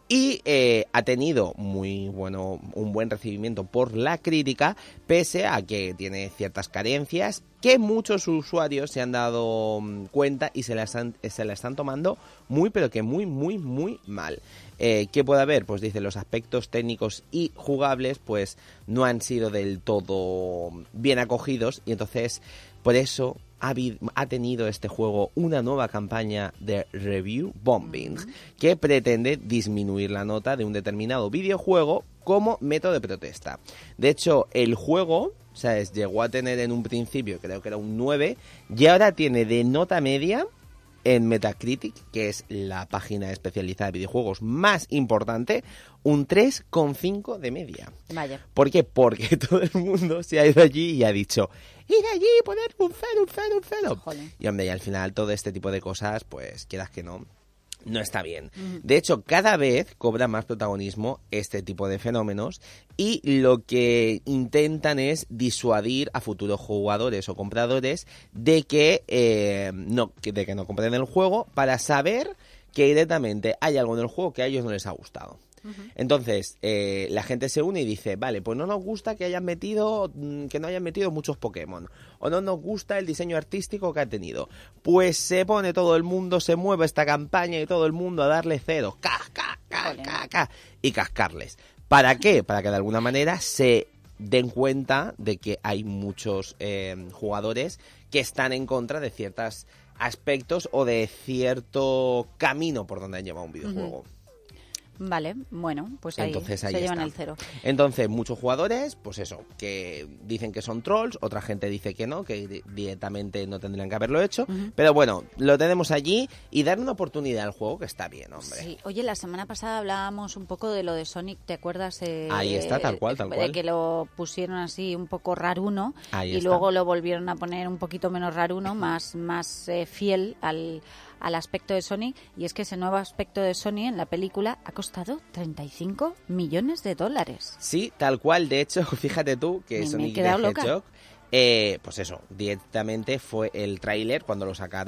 y eh, ha tenido muy bueno un buen recibimiento por la crítica, pese a que tiene ciertas carencias que muchos usuarios se han dado cuenta y se la están, se la están tomando muy, pero que muy, muy, muy mal. Eh, ¿Qué puede haber? Pues dice, los aspectos técnicos y jugables pues no han sido del todo bien acogidos y entonces por eso ha, ha tenido este juego una nueva campaña de review bombing uh-huh. que pretende disminuir la nota de un determinado videojuego como método de protesta. De hecho, el juego, ¿sabes?, llegó a tener en un principio, creo que era un nueve, y ahora tiene de nota media en Metacritic, que es la página especializada de videojuegos más importante, un tres coma cinco de media. Vaya. ¿Por qué? Porque todo el mundo se ha ido allí y ha dicho, ir allí y poner un cero, un cero, un cero. Joder. Y hombre, y al final todo este tipo de cosas, pues quieras que no, no está bien. Uh-huh. De hecho, cada vez cobra más protagonismo este tipo de fenómenos y lo que intentan es disuadir a futuros jugadores o compradores de que, eh, no, de que no compren el juego para saber que directamente hay algo en el juego que a ellos no les ha gustado. Uh-huh. Entonces, eh, la gente se une y dice, vale, pues no nos gusta que hayan metido, que no hayan metido muchos Pokémon, o no nos gusta el diseño artístico que ha tenido. Pues se pone todo el mundo, se mueve esta campaña y todo el mundo a darle cero, ca, ca, ca, ca, ca, y cascarles. ¿Para qué? Para que de alguna manera se den cuenta de que hay muchos eh, jugadores que están en contra de ciertos aspectos o de cierto camino por donde han llevado un videojuego. Uh-huh. Vale, bueno, pues ahí, Entonces, ahí se llevan está. el cero. Entonces, muchos jugadores, pues eso, que dicen que son trolls, otra gente dice que no, que directamente no tendrían que haberlo hecho, uh-huh. pero bueno, lo tenemos allí y dar una oportunidad al juego que está bien, hombre. Sí, oye, la semana pasada hablábamos un poco de lo de Sonic, ¿te acuerdas? Eh, ahí está, tal cual, tal de cual. Que lo pusieron así un poco raruno ahí y está. Luego lo volvieron a poner un poquito menos raruno, más, más eh, fiel al... al aspecto de Sonic, y es que ese nuevo aspecto de Sonic en la película ha costado treinta y cinco millones de dólares. Sí, tal cual. De hecho, fíjate tú que me, Sonic me the Hedgehog, eh, pues eso, directamente fue el tráiler cuando lo sacaron,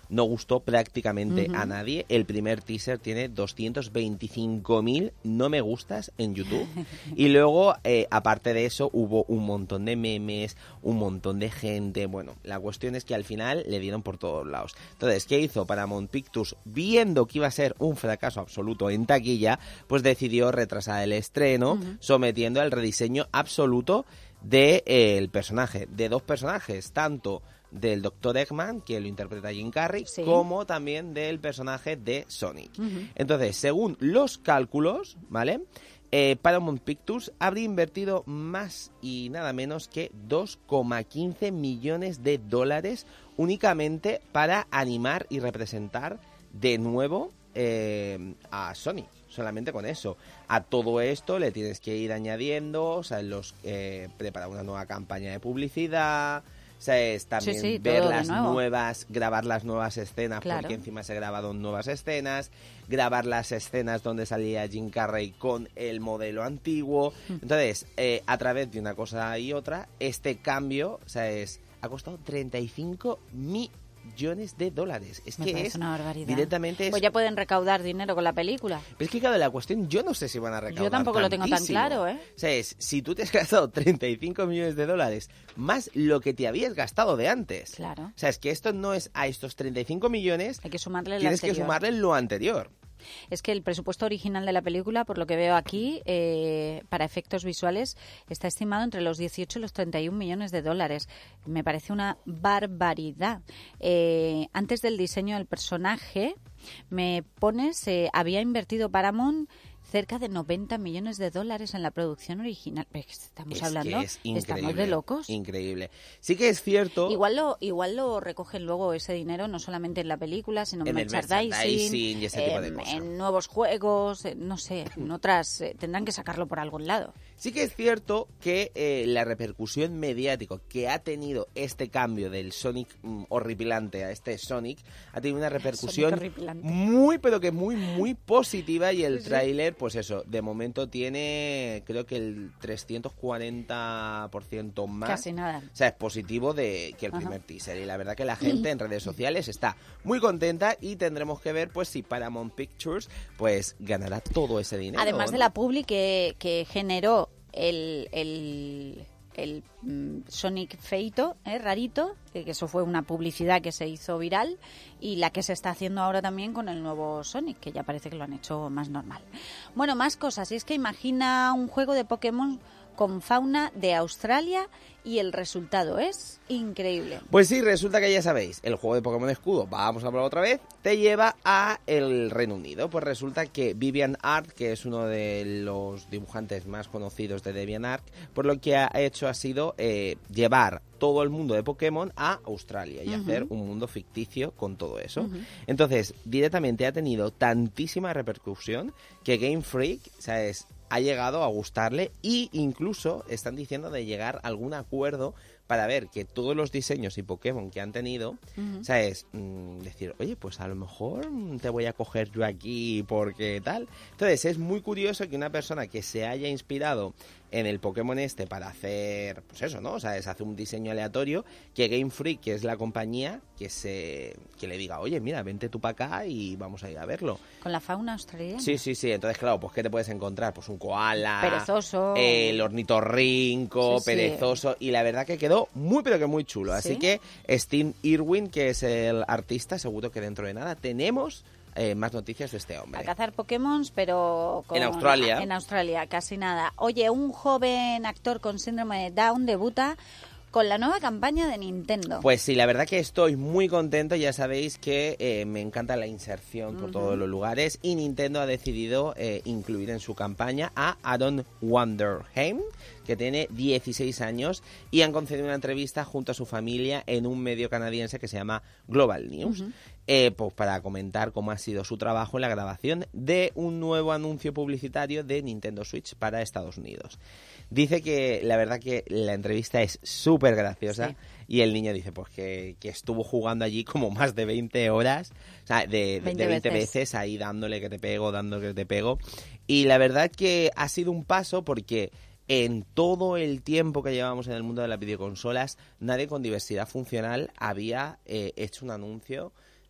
no gustó prácticamente Ujú. a nadie. El primer teaser tiene doscientos veinticinco mil no me gustas en YouTube. Y luego, eh, aparte de eso, hubo un montón de memes, un montón de gente. Bueno, la cuestión es que al final le dieron por todos lados. Entonces, ¿qué hizo Paramount Pictures? Viendo que iba a ser un fracaso absoluto en taquilla, pues decidió retrasar el estreno, uh-huh. sometiendo al rediseño absoluto del de, eh, personaje, de dos personajes, tanto del doctor Eggman, que lo interpreta Jim Carrey, sí. como también del personaje de Sonic. Uh-huh. Entonces, según los cálculos, ¿vale?, Eh, Paramount Pictures habría invertido más y nada menos que dos coma quince millones de dólares únicamente para animar y representar de nuevo eh, a Sonic. Solamente con eso. A todo esto le tienes que ir añadiendo, o sea, los eh, preparar una nueva campaña de publicidad. O sea, es también sí, sí, ver todo de las nuevo. nuevas, grabar las nuevas escenas, claro. porque encima se grabaron nuevas escenas, grabar las escenas donde salía Jim Carrey con el modelo antiguo. Entonces, eh, a través de una cosa y otra, este cambio, o sea, es, ha costado treinta y cinco millones de dólares. Es Me que parece es una barbaridad. directamente es, pues ya pueden recaudar dinero con la película. pero es que claro, la cuestión, yo no sé si van a recaudar. Yo tampoco lo tengo tan tantísimo. claro, ¿eh? O sea, es, si tú te has gastado treinta y cinco millones de dólares más lo que te habías gastado de antes. Claro. O sea, es que esto no es a estos treinta y cinco millones. Hay que sumarle lo Tienes anterior. que sumarle lo anterior. Es que el presupuesto original de la película, por lo que veo aquí, eh, para efectos visuales, está estimado entre los dieciocho y los treinta y un millones de dólares. Me parece una barbaridad. Eh, antes del diseño del personaje, me pones, eh, había invertido Paramount cerca de noventa millones de dólares en la producción original. Estamos es hablando, que es increíble, estamos de locos. Increíble. Sí que es cierto. Igual lo, igual lo recogen luego ese dinero, no solamente en la película, sino en, en merchandising, el merchandising y ese tipo de en, cosas. en nuevos juegos, en, no sé, en otras, eh, tendrán que sacarlo por algún lado. Sí que es cierto que eh, la repercusión mediática que ha tenido este cambio del Sonic mm, horripilante a este Sonic ha tenido una repercusión muy, pero que muy, muy positiva y el Sí, sí. tráiler, pues eso, de momento tiene creo que el trescientos cuarenta por ciento más. Casi nada. O sea, es positivo de que el Ajá. primer teaser. Y la verdad que la gente en redes sociales está muy contenta y tendremos que ver pues si Paramount Pictures pues ganará todo ese dinero. Además ¿no? de la publi que, que generó el, el, el mm, Sonic feito, eh, rarito, eh, que eso fue una publicidad que se hizo viral, y la que se está haciendo ahora también con el nuevo Sonic, que ya parece que lo han hecho más normal. Bueno, más cosas. Y es que imagina un juego de Pokémon con fauna de Australia y el resultado es increíble. Pues sí, resulta que ya sabéis, el juego de Pokémon Escudo, vamos a hablar otra vez, te lleva a el Reino Unido. Pues resulta que Vivian Art, que es uno de los dibujantes más conocidos de DeviantArt, pues lo que ha hecho ha sido eh, llevar todo el mundo de Pokémon a Australia y Uh-huh. hacer un mundo ficticio con todo eso. Uh-huh. Entonces, directamente ha tenido tantísima repercusión que Game Freak, ¿sabes?, ha llegado a gustarle, y incluso están diciendo de llegar a algún acuerdo para ver que todos los diseños y Pokémon que han tenido, Ujú. ¿sabes?, mm, decir, oye, pues a lo mejor mm, te voy a coger yo aquí porque tal. Entonces es muy curioso que una persona que se haya inspirado en el Pokémon este para hacer, pues eso, ¿no? O sea, es hacer un diseño aleatorio, que Game Freak, que es la compañía, que se que le diga, oye, mira, vente tú para acá y vamos a ir a verlo. Con la fauna australiana. Sí, sí, sí. Entonces, claro, pues ¿qué te puedes encontrar? Pues un koala, Perezoso. el ornitorrinco, Sí, sí. perezoso, y la verdad que quedó muy, pero que muy chulo. Así ¿Sí? que Steve Irwin, que es el artista, seguro que dentro de nada tenemos eh, más noticias de este hombre. A cazar Pokémon, pero con- En Australia. En Australia, casi nada. Oye, un joven actor con síndrome de Down debuta con la nueva campaña de Nintendo. Pues sí, la verdad que estoy muy contento. Ya sabéis que eh, me encanta la inserción por Ujú. todos los lugares, y Nintendo ha decidido eh, incluir en su campaña a Aaron Wanderheim, que tiene dieciséis años, y han concedido una entrevista junto a su familia en un medio canadiense que se llama Global News. Ujú. Eh, pues para comentar cómo ha sido su trabajo en la grabación de un nuevo anuncio publicitario de Nintendo Switch para Estados Unidos. Dice que la verdad que la entrevista es súper graciosa, Sí. y el niño dice pues que, que estuvo jugando allí como más de veinte horas, o sea, de, de veinte veinte veces. veces ahí dándole que te pego, dándole que te pego. Y la verdad que ha sido un paso, porque en todo el tiempo que llevamos en el mundo de las videoconsolas, nadie con diversidad funcional había eh, hecho un anuncio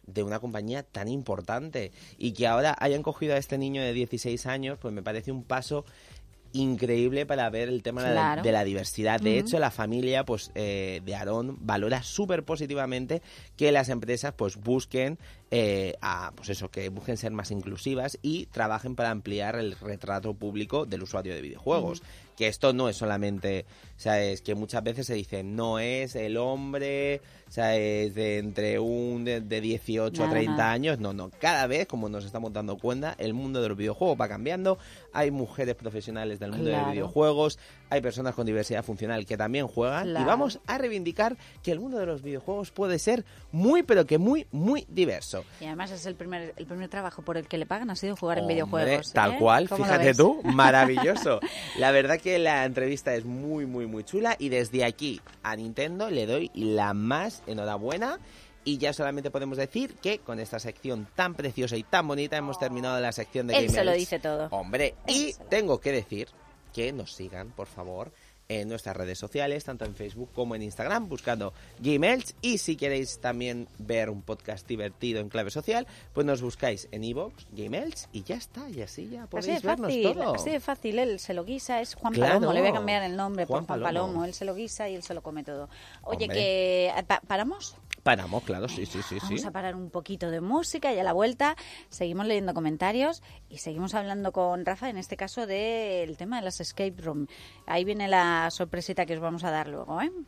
de una compañía tan importante. Y que ahora hayan cogido a este niño de dieciséis años, pues me parece un paso increíble para ver el tema Claro. de, de la diversidad. De Ujú. hecho, la familia pues eh, de Aarón valora súper positivamente que las empresas pues busquen eh, a, pues eso, que busquen ser más inclusivas y trabajen para ampliar el retrato público del usuario de videojuegos. Ujú. Que esto no es solamente, ¿sabes? Que muchas veces se dice, no es el hombre, ¿sabes? De entre un de, de dieciocho Nada, a treinta nada. años. No, no. Cada vez, como nos estamos dando cuenta, el mundo de los videojuegos va cambiando. Hay mujeres profesionales del mundo Claro. de videojuegos, hay personas con diversidad funcional que también juegan. Claro. Y vamos a reivindicar que el mundo de los videojuegos puede ser muy, pero que muy, muy diverso. Y además es el primer, el primer trabajo por el que le pagan ha sido jugar en Hombre, videojuegos. tal ¿eh? cual, ¿Cómo lo fíjate ves? tú, maravilloso. La verdad que la entrevista es muy, muy, muy chula y desde aquí a Nintendo le doy la más enhorabuena. Y ya solamente podemos decir que con esta sección tan preciosa y tan bonita hemos terminado la sección de Él Game se lo Elch. dice todo. Hombre, Él y se lo- tengo que decir que nos sigan, por favor, en nuestras redes sociales, tanto en Facebook como en Instagram, buscando Game Elch. Y si queréis también ver un podcast divertido en clave social, pues nos buscáis en iVoox, Game Elch, y ya está, y así ya Así podéis de vernos fácil, todo. así de fácil, él se lo guisa, es Juan Claro. Palomo, le voy a cambiar el nombre Juan por Juan Palomo. Palomo. Él se lo guisa y él se lo come todo. Oye, Hombre. que pa- ¿paramos? Paramos, claro, sí, sí, sí, Vamos sí. a parar un poquito de música y a la vuelta seguimos leyendo comentarios y seguimos hablando con Rafa, en este caso del tema de las escape room. Ahí viene la sorpresita que os vamos a dar luego, ¿eh?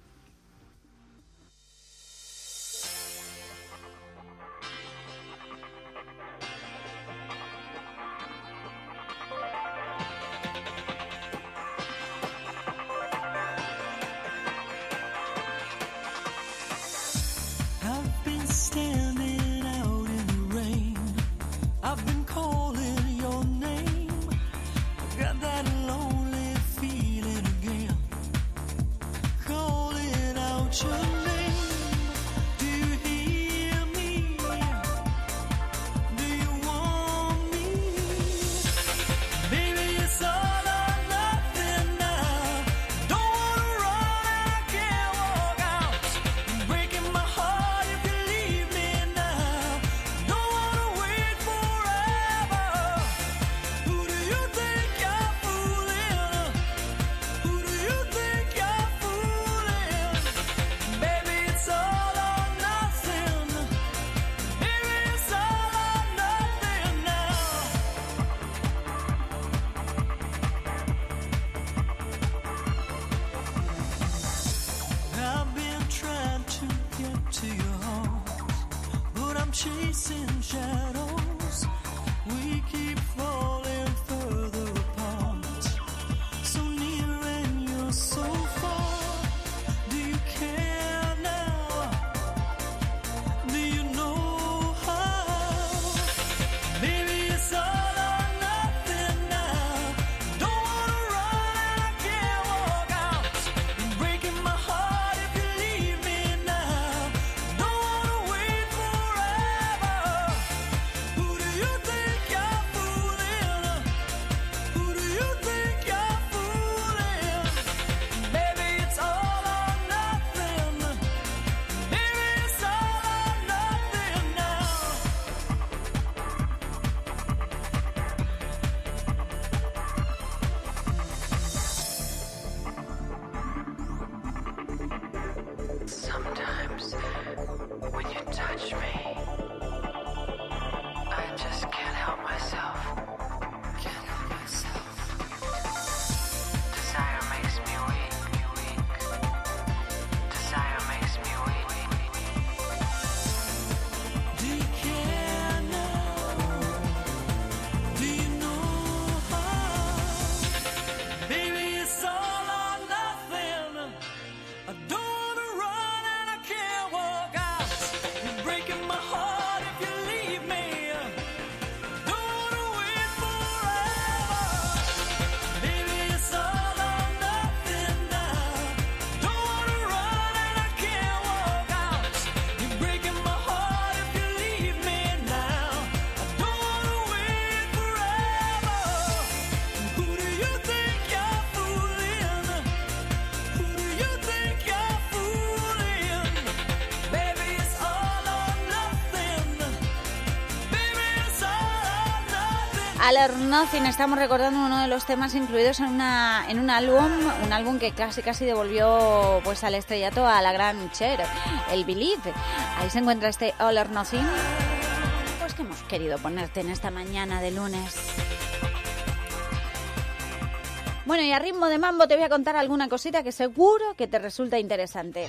I've been standing out in the rain. I've been calling your name. Got that lonely feeling again. Calling out your name. Do you hear me? Do you want me? Baby, it's all or nothing now. Don't wanna run, I can't walk out. Breaking my heart if you leave me now. Don't wanna wait forever. Who do you think you're fooling? Who do you think you're fooling? Baby, it's all or nothing. Baby, it's all or nothing now. I've been trying to get to your heart, but I'm chasing shadows. We keep falling further apart, so near and you're so far. Do you care now? Do you know how? Baby, it's all or nothing now. Don't wanna run and I can't walk out. Breaking my heart if you leave me now. Don't wanna wait forever. Who do you think you're fooling? Alert Nothing, estamos recordando uno de los temas incluidos en una en un álbum, un álbum que casi casi devolvió pues al estrellato a la gran Cher, el Believe. Ahí se encuentra este Alert Nothing, pues que hemos querido ponerte en esta mañana de lunes. Bueno, y a ritmo de mambo te voy a contar alguna cosita que seguro que te resulta interesante.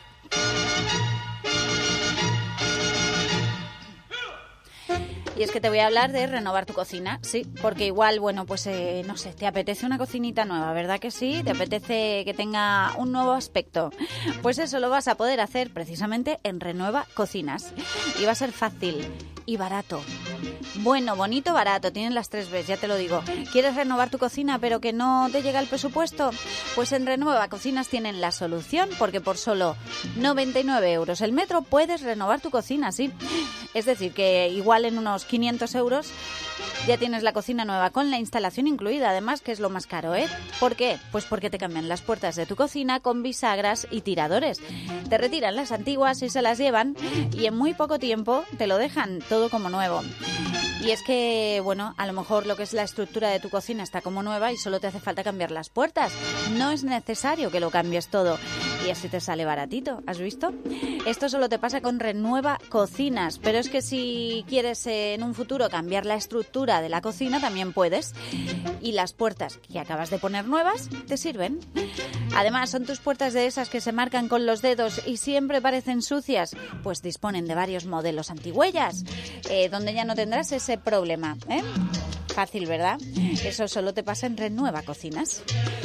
Y es que te voy a hablar de renovar tu cocina, sí, porque igual, bueno, pues eh, no sé, te apetece una cocinita nueva, ¿verdad que sí? Te apetece que tenga un nuevo aspecto. Pues eso lo vas a poder hacer precisamente en Renueva Cocinas. Y va a ser fácil y barato. Bueno, bonito, barato, tienen las tres Bs, ya te lo digo. ¿Quieres renovar tu cocina pero que no te llega el presupuesto? Pues en Renueva Cocinas tienen la solución, porque por solo noventa y nueve euros el metro puedes renovar tu cocina, sí. Es decir, que igual en unos quinientos euros ya tienes la cocina nueva con la instalación incluida, además, que es lo más caro, ¿eh? ¿Por qué? Pues porque te cambian las puertas de tu cocina con bisagras y tiradores. Te retiran las antiguas y se las llevan y en muy poco tiempo te lo dejan todo como nuevo. Y es que, bueno, a lo mejor lo que es la estructura de tu cocina está como nueva y solo te hace falta cambiar las puertas. No es necesario que lo cambies todo. Y así te sale baratito, ¿has visto? Esto solo te pasa con Renueva Cocinas, pero es que si quieres eh, en un futuro cambiar la estructura de la cocina también puedes. Y las puertas que acabas de poner nuevas te sirven. Además, son tus puertas de esas que se marcan con los dedos y siempre parecen sucias. Pues disponen de varios modelos antihuellas, eh, donde ya no tendrás ese problema, ¿eh? Fácil, ¿verdad? Eso solo te pasa en Renueva Cocinas.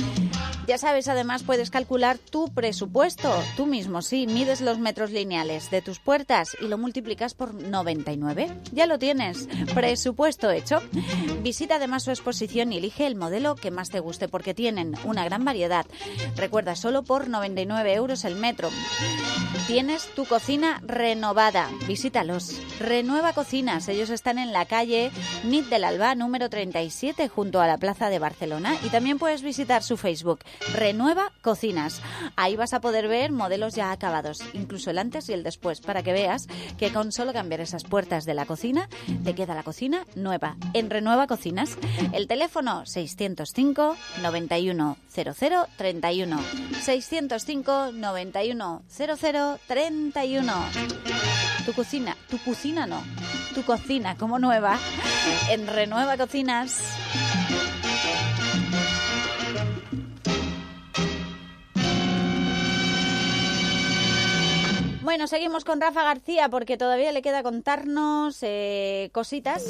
Ya sabes, además puedes calcular tu presupuesto. Tú mismo, sí, mides los metros lineales de tus puertas y lo multiplicas por noventa y nueve. Ya lo tienes. Presupuesto hecho. Visita además su exposición y elige el modelo que más te guste, porque tienen una gran variedad. Recuerda, solo por noventa y nueve euros el metro. Tienes tu cocina renovada. Visítalos. Renueva Cocinas. Ellos están en la calle Nit del Alba, número treinta y siete, junto a la Plaza de Barcelona. Y también puedes visitar su Facebook, Renueva Cocinas. Ahí vas a poder ver modelos ya acabados, incluso el antes y el después, para que veas que con solo cambiar esas puertas de la cocina te queda la cocina nueva. En Renueva Cocinas, el teléfono seiscientos cinco, noventa y uno, cero cero, treinta y uno. seiscientos cinco, noventa y uno, cero cero, treinta y uno. Tu cocina, tu cocina no, tu cocina como nueva en Renueva Cocinas. Bueno, seguimos con Rafa García porque todavía le queda contarnos eh, cositas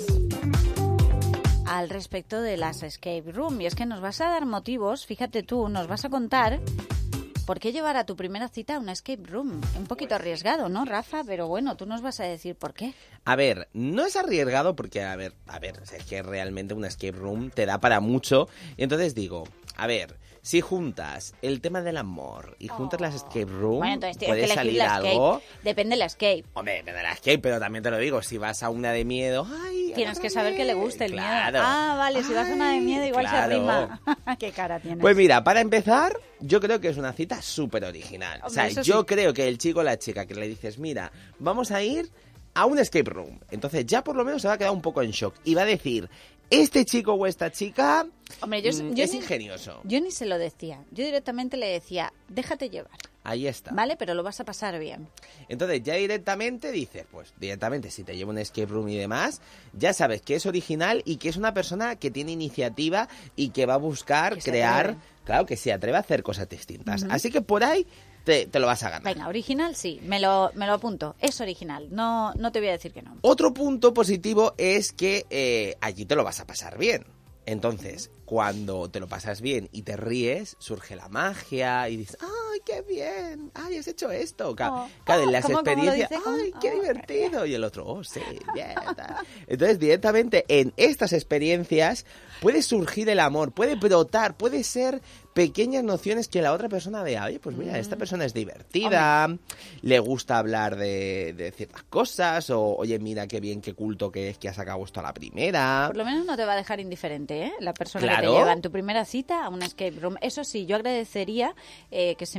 al respecto de las escape room. Y es que nos vas a dar motivos, fíjate tú, nos vas a contar por qué llevar a tu primera cita a una escape room. Un poquito arriesgado, ¿no, Rafa? Pero bueno, tú nos vas a decir por qué. A ver, no es arriesgado porque, a ver, a ver, es que realmente una escape room te da para mucho. Y entonces digo, a ver, si juntas el tema del amor y juntas oh. las escape room, bueno, entonces tienes puede que salir la algo. Depende de la escape. Hombre, depende de la escape, pero también te lo digo, si vas a una de miedo, ay, tienes que saber que le guste el claro. miedo. Ah, vale, si ay, vas a una de miedo igual claro. se arrima. Qué cara tienes. Pues mira, para empezar, yo creo que es una cita súper original. Hombre, o sea, yo sí. creo que el chico o la chica que le dices, mira, vamos a ir a un escape room. Entonces ya por lo menos se va a quedar un poco en shock y va a decir, este chico o esta chica Hombre, yo, yo es ni, ingenioso. Yo ni se lo decía. Yo directamente le decía, déjate llevar. Ahí está. Vale, pero lo vas a pasar bien. Entonces ya directamente dices, pues directamente si te llevo un escape room y demás, ya sabes que es original y que es una persona que tiene iniciativa y que va a buscar que crear, claro, que se atreve a hacer cosas distintas. Uh-huh. Así que por ahí te, te lo vas a ganar. Venga, original sí, me lo, me lo apunto. Es original, no, no te voy a decir que no. Otro punto positivo es que eh, allí te lo vas a pasar bien. Entonces, cuando te lo pasas bien y te ríes, surge la magia y dices, ¡ay, qué bien! ¡Ay, has hecho esto! Claro, oh, claro en las ¿cómo, experiencias, cómo ¡ay, qué oh. divertido! Y el otro, ¡oh, sí, bien! Entonces, directamente en estas experiencias puede surgir el amor, puede brotar, puede ser pequeñas nociones que la otra persona vea, oye, pues mira, esta persona es divertida, Hombre. le gusta hablar de, de ciertas cosas, o oye, mira qué bien, qué culto que es que has sacado esto a la primera. Por lo menos no te va a dejar indiferente, ¿eh? La persona claro. que te lleva en tu primera cita a una escape room. Eso sí, yo agradecería eh, que si me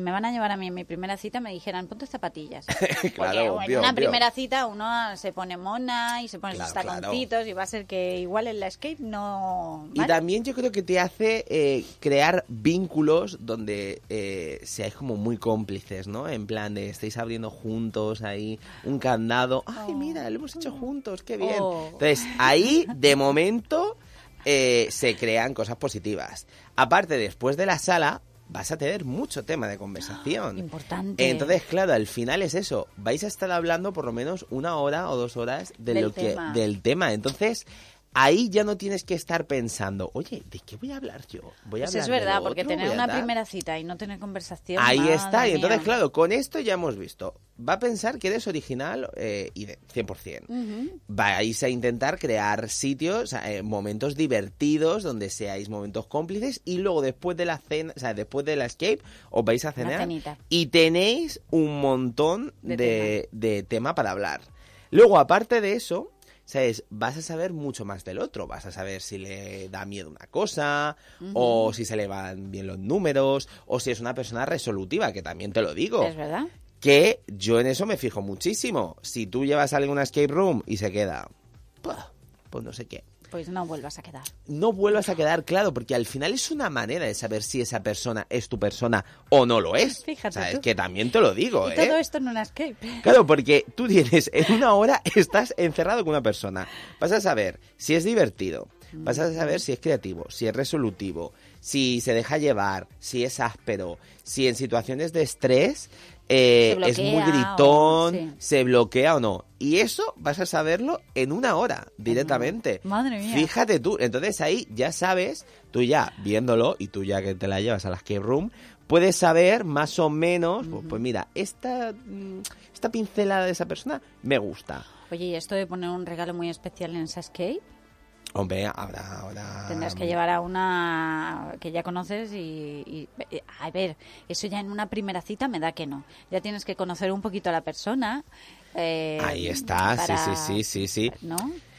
me van a llevar a mí en mi primera cita me dijeran, ponte zapatillas. Claro, Porque obvio, en una obvio. primera cita uno se pone mona y se pone Claro, sus taconcitos claro. y va a ser que igual en la escape no... Y ¿vale? también yo creo que te hace eh, crear vínculos donde eh, seáis como muy cómplices, ¿no? En plan de estáis abriendo juntos ahí un candado. ¡Ay, mira, lo hemos hecho juntos! ¡Qué bien! Oh. Entonces, ahí, de momento, eh, se crean cosas positivas. Aparte, después de la sala, vas a tener mucho tema de conversación. Importante. Entonces, claro, al final es eso. Vais a estar hablando por lo menos una hora o dos horas de Del lo que, tema. del tema. Entonces, ahí ya no tienes que estar pensando, oye, ¿de qué voy a hablar yo? Voy a Pues hablar es de verdad, lo porque otro, tener voy a una dar". primera cita y no tener conversación... Ahí madre está. Y entonces, mía. claro, con esto ya hemos visto. Va a pensar que eres original eh, y de cien por ciento. Ujú. Vais a intentar crear sitios, eh, momentos divertidos donde seáis momentos cómplices y luego después de la cena, o sea, después de la escape os vais a Una cenar cenita. y tenéis un montón De de, de tema para hablar. Luego, aparte de eso, ¿sabes? Vas a saber mucho más del otro. Vas a saber si le da miedo una cosa, Ujú. o si se le van bien los números, o si es una persona resolutiva, que también te lo digo. Es verdad. Que yo en eso me fijo muchísimo. Si tú llevas a alguien a una escape room y se queda, "Puah, pues no sé qué", Pues no vuelvas a quedar. no vuelvas a quedar claro, porque al final es una manera de saber si esa persona es tu persona o no lo es. Fíjate ¿Sabes? tú. Que también te lo digo, Y ¿eh? todo esto en una escape. Claro, porque tú tienes, en una hora estás encerrado con una persona. Vas a saber si es divertido, vas a saber si es creativo, si es resolutivo, si se deja llevar, si es áspero, si en situaciones de estrés eh, Se es muy bloquea gritón, o- sí. se bloquea o no. Y eso vas a saberlo en una hora, directamente. Madre mía. Fíjate tú, entonces ahí ya sabes, tú ya viéndolo y tú ya que te la llevas a la escape room, puedes saber más o menos, pues, pues mira, esta, mm, esta pincelada de esa persona me gusta. Oye, ¿y esto de poner un regalo muy especial en esa escape? Hombre, ahora, ahora... Tendrás que llevar a una que ya conoces y, y- eh, a ver, eso ya en una primera cita me da que no. Ya tienes que conocer un poquito a la persona. eh, Ahí está, para- sí, sí, sí, sí, sí. ¿No?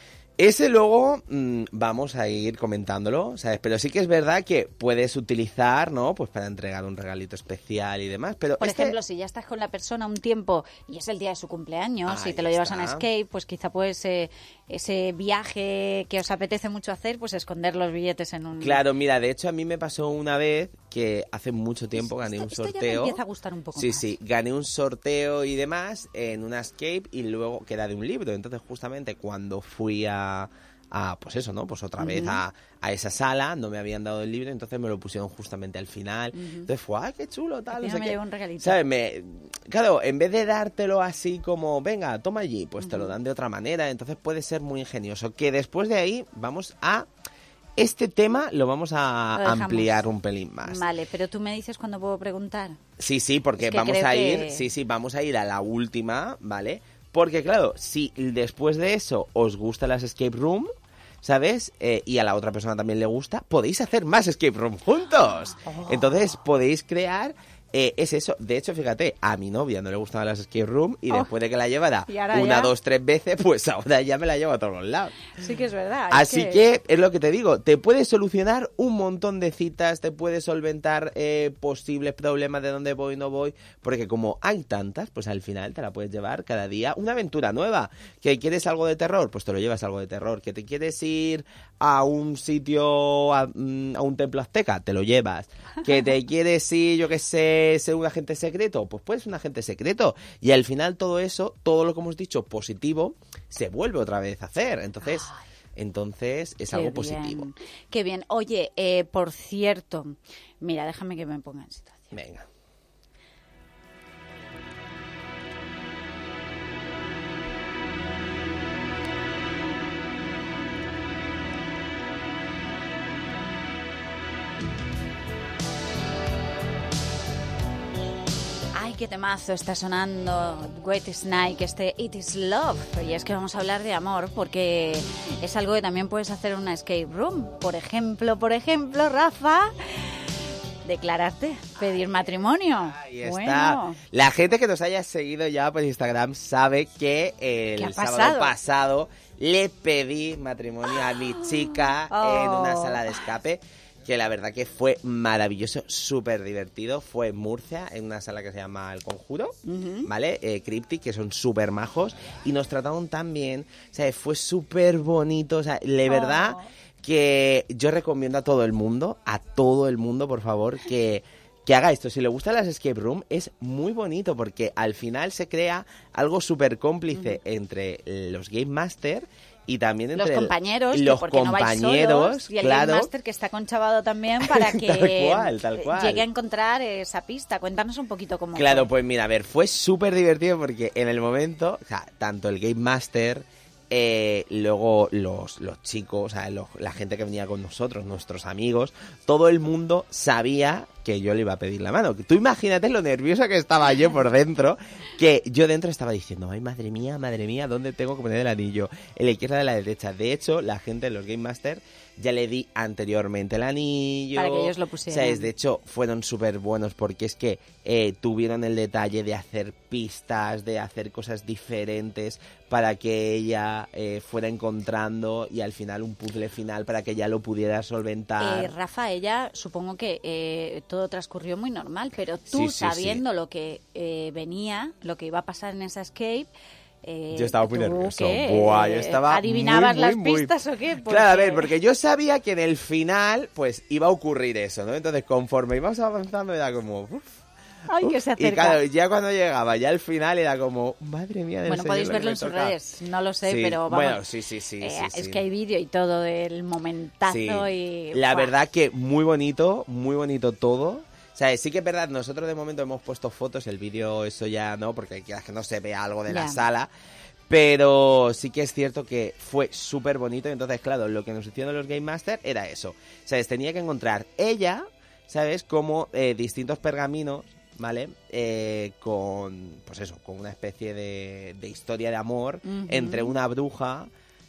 Ese luego mm, vamos a ir comentándolo, ¿sabes? Pero sí que es verdad que puedes utilizar, ¿no? Pues para entregar un regalito especial y demás, pero Por este- ejemplo, si ya estás con la persona un tiempo y es el día de su cumpleaños Ahí y te lo llevas a una está. escape, pues quizá pues eh, ese viaje que os apetece mucho hacer, pues esconder los billetes en un... Claro, mira, de hecho a mí me pasó una vez que hace mucho tiempo gané un Esto ya me sorteo. empieza a gustar un poco Sí, más. sí, gané un sorteo y demás en una escape y luego que era de un libro. Entonces justamente cuando fui a, a pues eso, ¿no? Pues otra vez Ujú. a, a esa sala, no me habían dado el libro, entonces me lo pusieron justamente al final. Ujú. Entonces fue, ¡ay, qué chulo! Tal, no Encima sé me qué. llevo un regalito. ¿Sabes? Me, claro, en vez de dártelo así como, venga, toma allí, pues te lo dan de otra manera. Entonces puede ser muy ingenioso. Que después de ahí vamos a... Este tema lo vamos a Lo dejamos. ampliar un pelín más. Vale, pero tú me dices cuándo puedo preguntar. Sí, sí, porque Es que vamos creo a ir, que- sí, sí, vamos a ir a la última, ¿vale? Porque claro, si después de eso os gustan las escape room, ¿sabes? Eh, y a la otra persona también le gusta, podéis hacer más escape room juntos. Oh. Entonces podéis crear, eh, es eso. De hecho, fíjate, a mi novia no le gustaban las escape room y Oh. después de que la llevara Y ahora una, ya. dos, tres veces, pues ahora ya me la llevo a todos los lados. Sí que es verdad. es Así que... es lo que te digo, te puede solucionar un montón de citas, te puede solventar eh, posibles problemas de dónde voy, no voy, porque como hay tantas, pues al final te la puedes llevar cada día una aventura nueva. ¿Que quieres algo de terror? Pues te lo llevas algo de terror. ¿Que te quieres ir a un sitio, a, mm, a un templo azteca? Te lo llevas. ¿Que te quieres ir, yo qué sé, ser un agente secreto? Pues puedes ser un agente secreto. Y al final todo eso, todo lo que hemos dicho positivo, se vuelve otra vez a hacer. Entonces... Entonces es Qué algo bien, positivo. Qué bien. Oye, eh, por cierto, mira, déjame que me ponga en situación. Venga. Ay, qué temazo está sonando White Snake, este It Is Love. Y es que vamos a hablar de amor porque es algo que también puedes hacer en una escape room. Por ejemplo, por ejemplo, Rafa, declararte, pedir matrimonio. Ahí está. Bueno, La gente que nos haya seguido ya por Instagram sabe que el ¿Qué ha sábado pasado? pasado le pedí matrimonio a mi chica Oh. en una sala de escape. que la verdad que fue maravilloso, súper divertido. Fue en Murcia, en una sala que se llama El Conjuro, uh-huh. ¿vale? Eh, Cryptic, que son súper majos, y nos trataron tan bien, o sea, fue súper bonito, o sea, de verdad oh. que yo recomiendo a todo el mundo, a todo el mundo, por favor, que... que haga esto. Si le gustan las escape room, es muy bonito porque al final se crea algo súper cómplice uh-huh. entre los Game Master y también entre los compañeros, el, los porque compañeros, no vais solos, y el claro. Game Master que está conchavado también para que tal cual, tal cual. llegue a encontrar esa pista. Cuéntanos un poquito cómo Claro, fue. pues mira, a ver, fue súper divertido porque en el momento, o sea, tanto el Game Master... Eh, luego los, los chicos, o sea, los, la gente que venía con nosotros, nuestros amigos, todo el mundo sabía que yo le iba a pedir la mano. Tú imagínate lo nerviosa que estaba yo por dentro, que yo dentro estaba diciendo, ay, madre mía, madre mía, ¿dónde tengo que poner el anillo? En la izquierda, de la derecha. De hecho, la gente de los Game Master ya le di anteriormente el anillo. Para que ellos lo pusieran. ¿Sabes? De hecho, fueron súper buenos porque es que eh, tuvieron el detalle de hacer pistas, de hacer cosas diferentes para que ella eh, fuera encontrando y al final un puzzle final para que ella lo pudiera solventar. Eh, Rafa, ella supongo que eh, todo transcurrió muy normal, pero tú Sí, sí, sabiendo sí. lo que eh, venía, lo que iba a pasar en esa escape... Eh, yo estaba muy ¿tú nervioso. qué? Buah, yo estaba ¿Adivinabas muy, muy, las muy... pistas o qué? Porque... Claro, a ver, porque yo sabía que en el final pues iba a ocurrir eso, ¿no? Entonces, conforme íbamos avanzando era como... Uf, Ay, que se acerca. y claro, ya cuando llegaba, ya al final era como, madre mía del Bueno, señor, podéis lo que verlo me en sus toca. redes, no lo sé, Sí, pero vamos. bueno, sí, sí, sí, eh, sí, Es sí. que hay vídeo y todo del momentazo Sí. y... La ¡buah! verdad que muy bonito, muy bonito todo. O sea, sí que es verdad, nosotros de momento hemos puesto fotos, el vídeo eso ya no, porque quieras que no se vea algo de Ya. la sala. Pero sí que es cierto que fue súper bonito. Y entonces, claro, lo que nos hicieron los Game Master era eso. ¿Sabes? Tenía que encontrar ella, ¿sabes? Como eh, distintos pergaminos, ¿vale? Eh, con, pues eso, con una especie de, de historia de amor Ujú. entre una bruja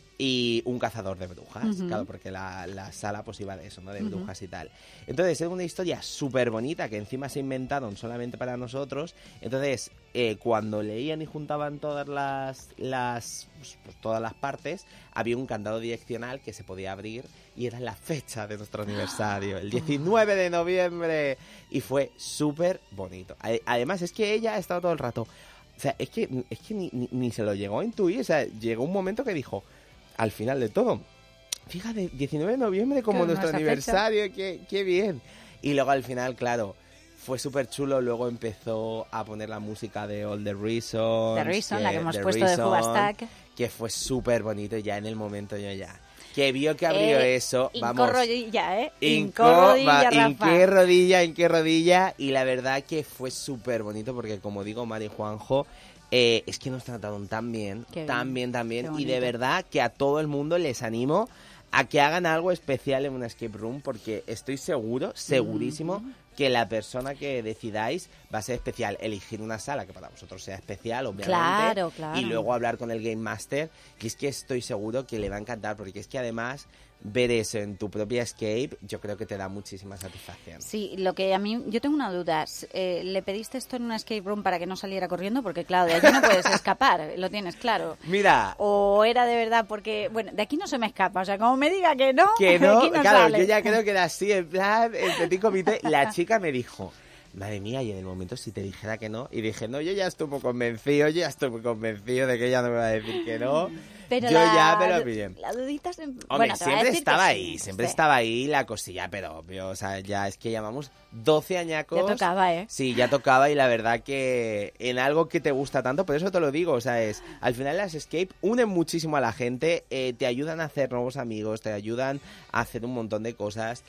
y un cazador de brujas. Ujú. Claro, porque la, la sala pues iba de eso, ¿no? De Ujú. brujas y tal. Entonces, es una historia súper bonita que encima se inventaron solamente para nosotros. Entonces, eh, cuando leían y juntaban todas las, las pues, pues, todas las partes, había un candado direccional que se podía abrir y era la fecha de nuestro aniversario, el diecinueve de noviembre. Y fue súper bonito. Ade- Además, es que ella ha estado todo el rato... O sea, es que, es que ni, ni, ni se lo llegó a intuir. O sea, llegó un momento que dijo, al final de todo, fíjate, diecinueve de noviembre como Qué nuestro hermosa aniversario, qué, qué bien. Y luego al final, claro, fue súper chulo. Luego empezó a poner la música de All the Reasons. The Reason, la que hemos The puesto de Reason, Fubastack. que fue súper bonito. Y ya en el momento yo ya... Que vio que abrió Eh, eso, Inco vamos... rodilla, ¿eh? Inco, Inco rodilla, va, Rafa. inqué rodilla, inqué rodilla. Y la verdad que fue súper bonito porque, como digo, Mari y Juanjo, eh, es que nos trataron tan bien, Qué tan bien, bien, tan bien. qué Y de bonito. verdad que a todo el mundo les animo a que hagan algo especial en una escape room porque estoy seguro, segurísimo, que la persona que decidáis va a ser especial. Elegir una sala que para vosotros sea especial, obviamente. Claro, claro. Y luego hablar con el Game Master, que es que estoy seguro que le va a encantar porque es que además ver eso en tu propia escape yo creo que te da muchísima satisfacción. Sí, lo que a mí... Yo tengo una duda. Eh, ¿Le pediste esto en una escape room para que no saliera corriendo? Porque, claro, de allí no puedes escapar, lo tienes claro. Mira... ¿O era de verdad? Porque, bueno, de aquí no se me escapa. O sea, como me diga que no, Que de no, aquí no claro, sale. yo ya creo que era así, en plan, el petit comité. La chica me dijo, madre mía, y en el momento si te dijera que no, y dije, no, yo ya estoy muy convencido, yo ya estoy muy convencido de que ella no me va a decir que no. Pero yo la, ya me lo pillé. La dudita siempre... Hombre, bueno, te va a siempre decir estaba que ahí, sí, siempre sí. estaba ahí la cosilla, pero obvio, o sea, ya es que llamamos doce añacos. Ya tocaba, ¿eh? Sí, ya tocaba y la verdad que en algo que te gusta tanto, por eso te lo digo, o sea, es, al final las escape unen muchísimo a la gente, eh, te ayudan a hacer nuevos amigos, te ayudan a hacer un montón de cosas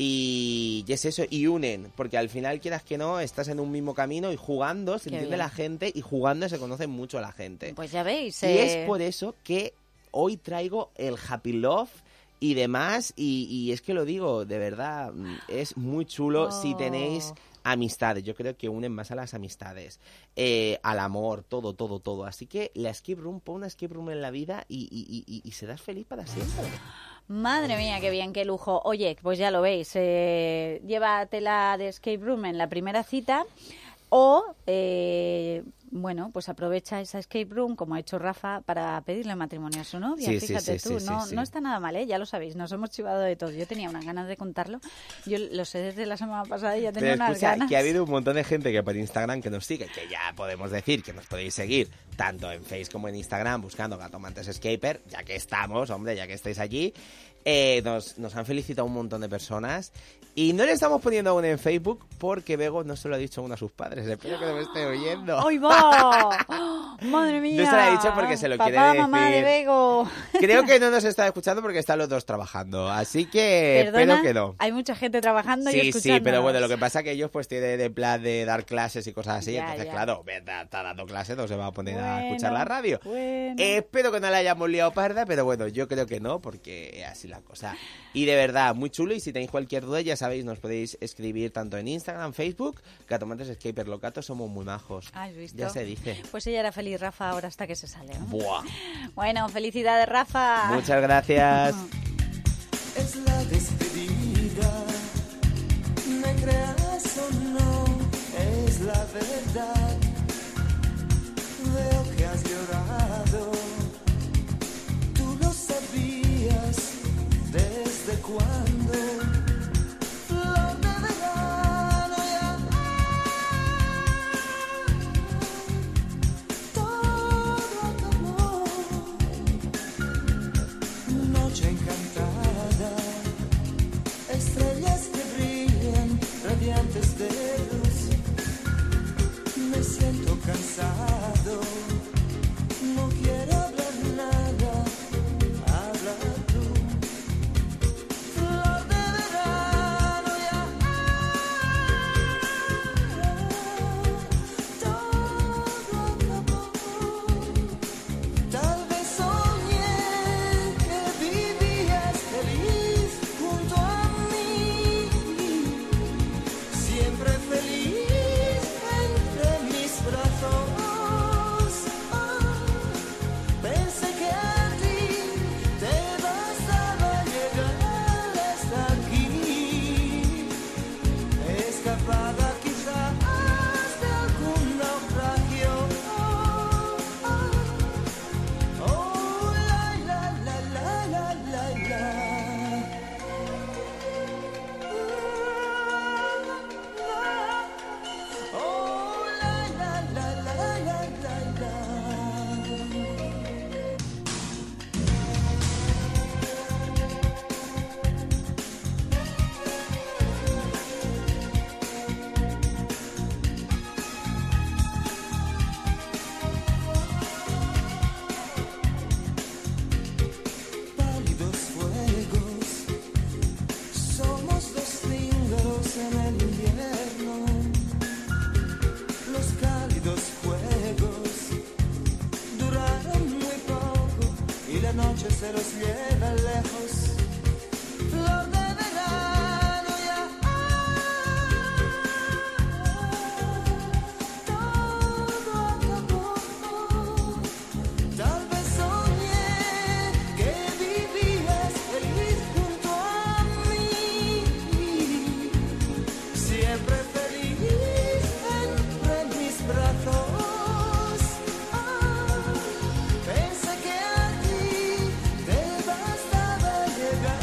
y, y es eso, y unen, porque al final quieras que no, estás en un mismo camino y jugando se Qué entiende bien. la gente y jugando se conoce mucho a la gente. Pues ya veis. Y eh, es por eso que hoy traigo el Happy Love y demás, y, y es que lo digo, de verdad, mm, es muy chulo Oh. si tenéis amistades. Yo creo que unen más a las amistades, eh, al amor, todo, todo, todo. Así que la escape room, pon una escape room en la vida y, y, y, y serás feliz para siempre. Madre mía, qué bien, qué lujo. Oye, pues ya lo veis, eh, llévatela de escape room en la primera cita o eh, bueno, pues aprovecha esa escape room, como ha hecho Rafa, para pedirle matrimonio a su novia. Sí, Fíjate sí, sí, tú, sí, no, sí, sí. no está nada mal, ¿eh? Ya lo sabéis, nos hemos chivado de todo. Yo tenía unas ganas de contarlo. Yo lo sé desde la semana pasada y ya tenía Pero unas escucha, ganas. que ha habido un montón de gente que por Instagram que nos sigue, que ya podemos decir que nos podéis seguir tanto en Facebook como en Instagram buscando Gatomantes Escaper, ya que estamos, hombre, ya que estáis allí. Eh, nos, nos han felicitado un montón de personas y no le estamos poniendo aún en Facebook porque Bego no se lo ha dicho aún a sus padres. Espero que no me esté oyendo. ¡Ay, va! ¡Madre mía! No se lo ha dicho porque se lo Papá, quiere decir. mamá de Bego. Creo que no nos está escuchando porque están los dos trabajando, así que Perdona, espero que no. hay mucha gente trabajando y Sí, escuchándonos. sí, pero bueno, lo que pasa es que ellos pues tienen de plan de dar clases y cosas así, Ya, entonces ya. claro, verdad, está dando clases, no se va a poner a Bueno, escuchar la radio. bueno. Eh, espero que no la hayamos liado parda, pero bueno, yo creo que no, porque es así la cosa. Y de verdad, muy chulo, y si tenéis cualquier duda, ya sabéis, nos podéis escribir tanto en Instagram, Facebook, Gatomantes Escaper. Los gatos somos muy majos. ¿Has visto? Ya se dice. Pues ella era feliz, Rafa, ahora hasta que se sale, ¿no? Buah. Bueno, felicidades, Rafa. Muchas gracias. Es la despedida, me creas o no, es la verdad. Veo que has llorado, tú lo sabías, ¿desde cuándo? Flor de verano ya, todo acabó. Noche encantada, estrellas que brillan, radiantes de luz. Me siento cansado, no quiero hablar nada, habla tú. Flor de verano ya, todo acabó. Tal vez soñé que vivías feliz junto a mí, siempre feliz entre mis brazos. Ah, pensé que a ti te bastaba llegar hasta aquí, escapada quizás de algún naufragio. Oh, la, la, la, la, la, la, la. Oh, la, la, la, la, la, la, la. Pálidos fuegos, somos dos cíngaros en el invierno. Los cálidos fuegos duraron muy poco y la noche se los lleva lejos. Flor de verano ya, todo acabó. Tal vez soñé que vivías feliz junto a mí, siempre feliz entre mis brazos. Ah, pensé que a ti te bastaba llegar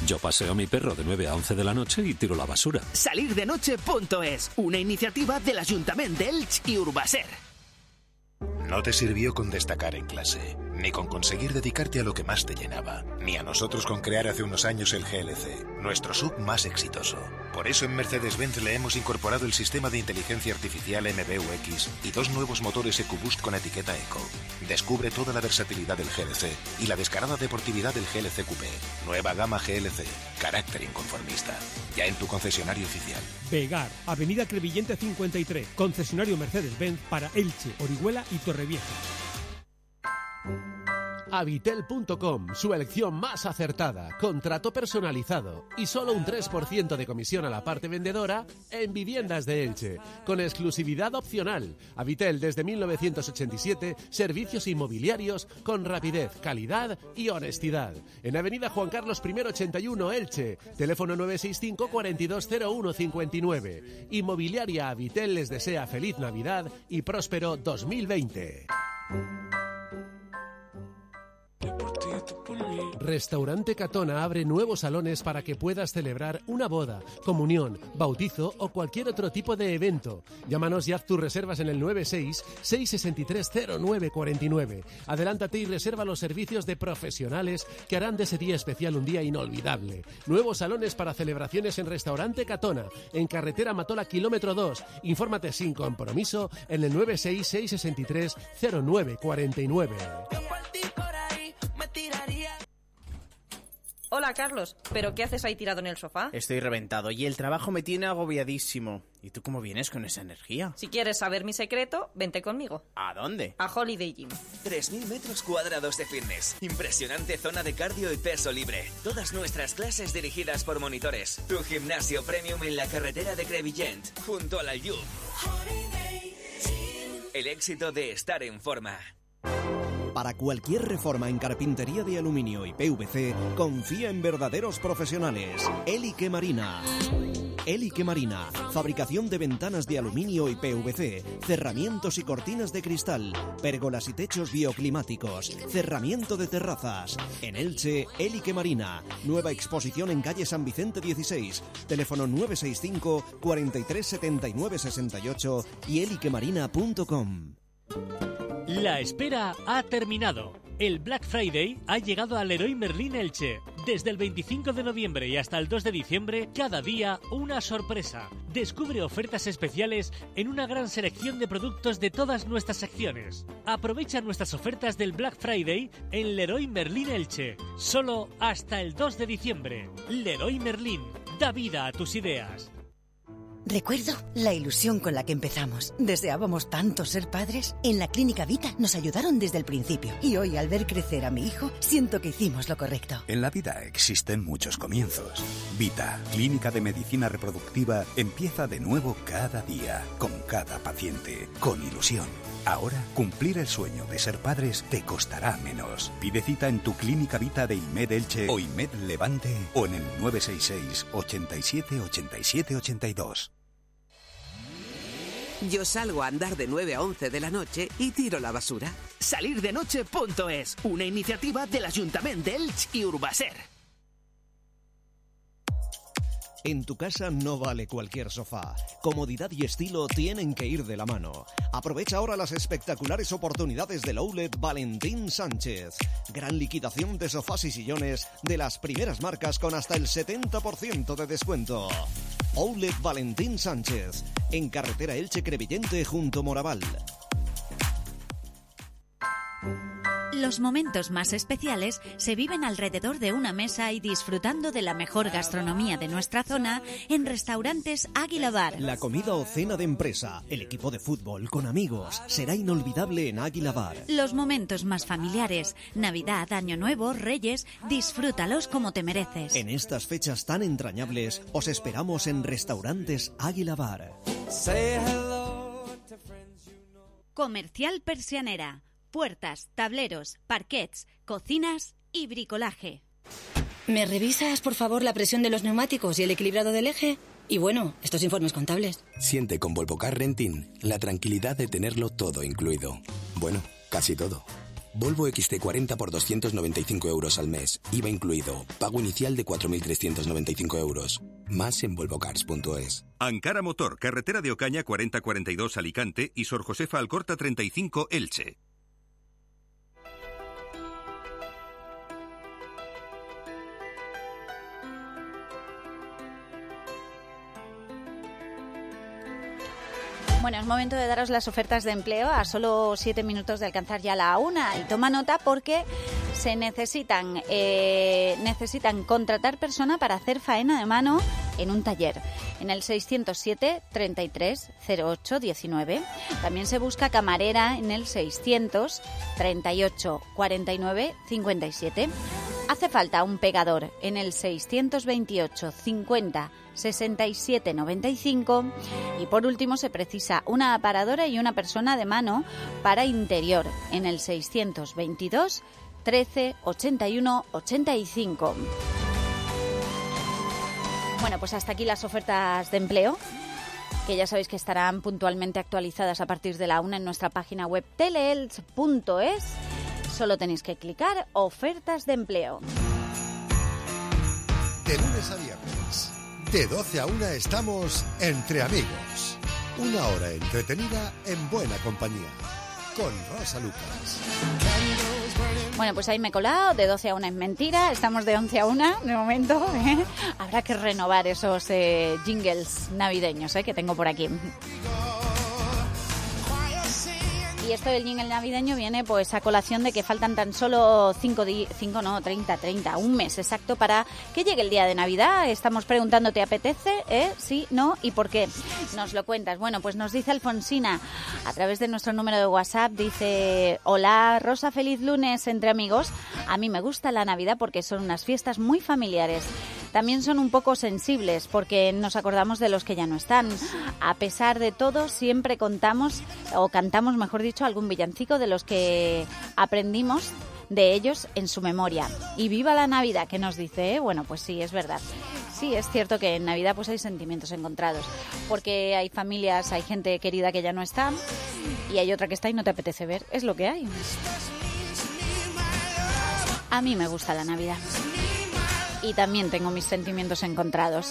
Yo paseo a mi perro de nueve a once de la noche y tiro la basura. Salir de noche punto es, una iniciativa del Ayuntamiento de Elche y Urbaser. No te sirvió con destacar en clase, ni con conseguir dedicarte a lo que más te llenaba, ni a nosotros con crear hace unos años el G L C, nuestro sub más exitoso. Por eso en Mercedes-Benz le hemos incorporado el sistema de inteligencia artificial M B U X y dos nuevos motores EcoBoost con etiqueta Eco. Descubre toda la versatilidad del G L C y la descarada deportividad del G L C Coupé. Nueva gama G L C, carácter inconformista. Ya en tu concesionario oficial. Vegar, Avenida Crevillente cincuenta y tres, concesionario Mercedes-Benz para Elche, Orihuela y Torrevieja. Habitel punto com, su elección más acertada, contrato personalizado y solo un tres por ciento de comisión a la parte vendedora en viviendas de Elche, con exclusividad opcional. Habitel desde mil novecientos ochenta y siete, servicios inmobiliarios con rapidez, calidad y honestidad. En Avenida Juan Carlos I ochenta y uno, Elche, teléfono nueve seis cinco, cuatro dos cero uno cinco nueve. Inmobiliaria Habitel les desea feliz Navidad y próspero dos mil veinte. Restaurante Catona abre nuevos salones para que puedas celebrar una boda, comunión, bautizo o cualquier otro tipo de evento. Llámanos y haz tus reservas en el nueve seis, seis seis tres, cero nueve cuatro nueve. Adelántate y reserva los servicios de profesionales que harán de ese día especial un día inolvidable. Nuevos salones para celebraciones en Restaurante Catona, en carretera Matola kilómetro dos. Infórmate sin compromiso en el nueve seis, seis seis tres, cero nueve cuatro nueve. Hola, Carlos. ¿Pero qué haces ahí tirado en el sofá? Estoy reventado y el trabajo me tiene agobiadísimo. ¿Y tú cómo vienes con esa energía? Si quieres saber mi secreto, vente conmigo. ¿A dónde? A Holiday Gym. tres mil metros cuadrados de fitness. Impresionante zona de cardio y peso libre. Todas nuestras clases dirigidas por monitores. Tu gimnasio premium en la carretera de Crevillent, junto al Aljub. El éxito de estar en forma. Para cualquier reforma en carpintería de aluminio y P V C, confía en verdaderos profesionales. Elique Marina. Elique Marina, fabricación de ventanas de aluminio y P V C, cerramientos y cortinas de cristal, pérgolas y techos bioclimáticos, cerramiento de terrazas. En Elche, Elique Marina, nueva exposición en calle San Vicente dieciséis, teléfono nueve seis cinco, cuatro tres siete nueve seis ocho y eliquemarina punto com. La espera ha terminado. El Black Friday ha llegado al Leroy Merlin Elche. Desde el veinticinco de noviembre y hasta el dos de diciembre, cada día una sorpresa. Descubre ofertas especiales en una gran selección de productos de todas nuestras secciones. Aprovecha nuestras ofertas del Black Friday en Leroy Merlin Elche. Solo hasta el dos de diciembre. Leroy Merlin, da vida a tus ideas. Recuerdo la ilusión con la que empezamos. Deseábamos tanto ser padres. En la Clínica Vita nos ayudaron desde el principio. Y hoy, al ver crecer a mi hijo, siento que hicimos lo correcto. En la vida existen muchos comienzos. Vita, Clínica de Medicina Reproductiva, empieza de nuevo cada día, con cada paciente, con ilusión. Ahora, cumplir el sueño de ser padres te costará menos. Pide cita en tu Clínica Vita de IMED Elche o IMED Levante o en el nueve seis seis, ochenta y siete, ochenta y siete, ochenta y dos. Yo salgo a andar de nueve a once de la noche y tiro la basura. Salir de noche punto es, una iniciativa del Ayuntamiento de Elche y Urbaser. En tu casa no vale cualquier sofá. Comodidad y estilo tienen que ir de la mano. Aprovecha ahora las espectaculares oportunidades del Outlet Valentín Sánchez. Gran liquidación de sofás y sillones de las primeras marcas con hasta el setenta por ciento de descuento. Outlet Valentín Sánchez, en carretera Elche Crevillente junto Moraval. Los momentos más especiales se viven alrededor de una mesa y disfrutando de la mejor gastronomía de nuestra zona en restaurantes Águila Bar. La comida o cena de empresa, el equipo de fútbol con amigos, será inolvidable en Águila Bar. Los momentos más familiares, Navidad, Año Nuevo, Reyes, disfrútalos como te mereces. En estas fechas tan entrañables, os esperamos en restaurantes Águila Bar. Comercial Persianera. Puertas, tableros, parquets, cocinas y bricolaje. ¿Me revisas, por favor, la presión de los neumáticos y el equilibrado del eje? Y bueno, estos informes contables. Siente con Volvo Car Renting la tranquilidad de tenerlo todo incluido. Bueno, casi todo. Volvo equis te cuarenta por doscientos noventa y cinco euros al mes, I V A incluido. Pago inicial de cuatro mil trescientos noventa y cinco euros. Más en volvo cars punto es. Ankara Motor, carretera de Ocaña cuarenta cuarenta y dos Alicante y Sor Josefa Alcorta treinta y cinco Elche. Bueno, es momento de daros las ofertas de empleo a solo siete minutos de alcanzar ya la una. Y toma nota porque se necesitan, eh, necesitan contratar persona para hacer faena de mano en un taller. En el seiscientos siete, treinta y tres, cero ocho, diecinueve. También se busca camarera en el seiscientos, treinta y ocho, cuarenta y nueve, cincuenta y siete. Hace falta un pegador en el seiscientos veintiocho, cincuenta, sesenta y siete, noventa y cinco. Y por último se precisa una aparadora y una persona de mano para interior en el seiscientos veintidós, trece, ochenta y uno, ochenta y cinco. Bueno, pues hasta aquí las ofertas de empleo, que ya sabéis que estarán puntualmente actualizadas a partir de la una en nuestra página web teleelch punto es. Solo tenéis que clicar ofertas de empleo. De lunes a viernes, de doce a una estamos Entre Amigos. Una hora entretenida en buena compañía. Con Rosa Lucas. Bueno, pues ahí me he colado, de doce a una es mentira, estamos de once a una de momento, ¿eh? Habrá que renovar esos eh, jingles navideños ¿eh? que tengo por aquí. Y esto del jingle navideño viene pues a colación de que faltan tan solo cinco días, cinco no, treinta, treinta, un mes exacto para que llegue el día de Navidad. Estamos preguntando, ¿te apetece? ¿Eh? ¿Sí? ¿No? ¿Y por qué? Nos lo cuentas. Bueno, pues nos dice Alfonsina a través de nuestro número de WhatsApp, dice: hola Rosa, feliz lunes entre amigos. A mí me gusta la Navidad porque son unas fiestas muy familiares. También son un poco sensibles porque nos acordamos de los que ya no están. A pesar de todo, siempre contamos, o cantamos, mejor dicho, algún villancico de los que aprendimos de ellos en su memoria. Y viva la Navidad, que nos dice, ¿eh? Bueno, pues sí, es verdad. Sí, es cierto que en Navidad pues hay sentimientos encontrados, porque hay familias, hay gente querida que ya no está y hay otra que está y no te apetece ver. Es lo que hay. A mí me gusta la Navidad. Y también tengo mis sentimientos encontrados.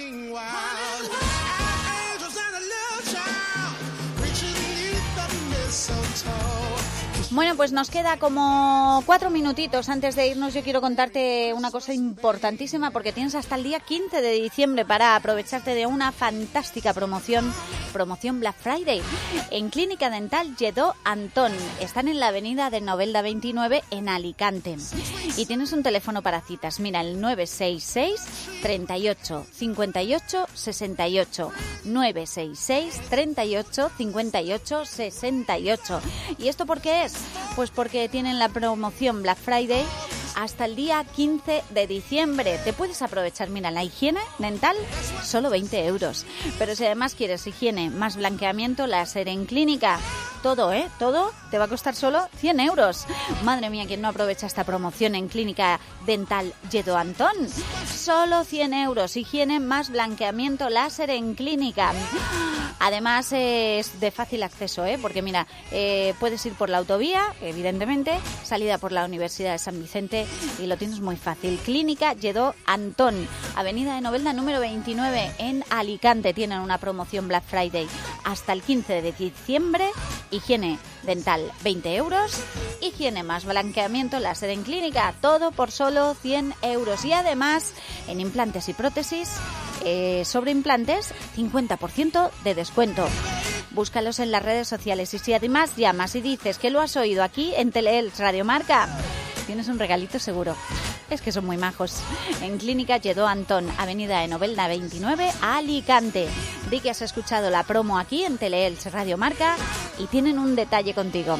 Bueno, pues nos queda como cuatro minutitos antes de irnos. Yo quiero contarte una cosa importantísima porque tienes hasta el día quince de diciembre para aprovecharte de una fantástica promoción, promoción Black Friday, en Clínica Dental Lledó Antón. Están en la avenida de Novelda veintinueve en Alicante. Y tienes un teléfono para citas. Mira, el nueve seis seis, treinta y ocho, cincuenta y ocho, sesenta y ocho. nueve seis seis, treinta y ocho, cincuenta y ocho, sesenta y ocho. ¿Y esto por qué es? Pues porque tienen la promoción Black Friday hasta el día quince de diciembre. Te puedes aprovechar, mira, la higiene dental, solo veinte euros. Pero si además quieres higiene más blanqueamiento láser en clínica, todo, ¿eh? Todo te va a costar solo cien euros. Madre mía, ¿quién no aprovecha esta promoción en Clínica Dental Lledó Antón? Solo cien euros, higiene más blanqueamiento láser en clínica. Además es de fácil acceso, ¿eh? Porque mira, eh, puedes ir por la autovía, evidentemente, salida por la Universidad de San Vicente y lo tienes muy fácil. Clínica Lledó Antón, avenida de Novelda número veintinueve en Alicante. Tienen una promoción Black Friday hasta el quince de diciembre. Higiene dental veinte euros, higiene más blanqueamiento láser en clínica, todo por solo cien euros. Y además en implantes y prótesis, eh, sobre implantes, cincuenta por ciento de descuento. Búscalos en las redes sociales y si además llamas y dices que lo has oído aquí en Teleelch Radio Marca, tienes un regalito seguro. Es que son muy majos. En Clínica Lledó Antón, avenida de Novelda veintinueve, Alicante. Di que has escuchado la promo aquí en Teleelch Radio Marca y tienen un detalle contigo.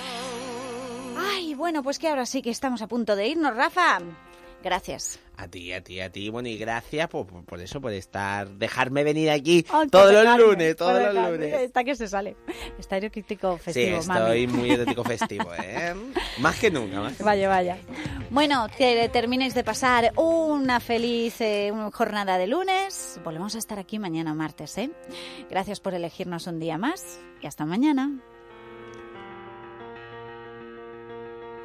Ay, bueno, pues que ahora sí que estamos a punto de irnos, Rafa. Gracias. A ti, a ti, a ti. Bueno, y gracias por, por, por eso, por estar, dejarme venir aquí Ay, todos los dejarme, lunes, todos los dejarme. lunes. Está que se sale. Está crítico festivo, sí, mami. estoy muy erótico festivo, ¿eh? Más que nunca, más que Vaya, nunca. vaya. Bueno, que terminéis de pasar una feliz eh, jornada de lunes. Volvemos a estar aquí mañana martes, ¿eh? Gracias por elegirnos un día más y hasta mañana.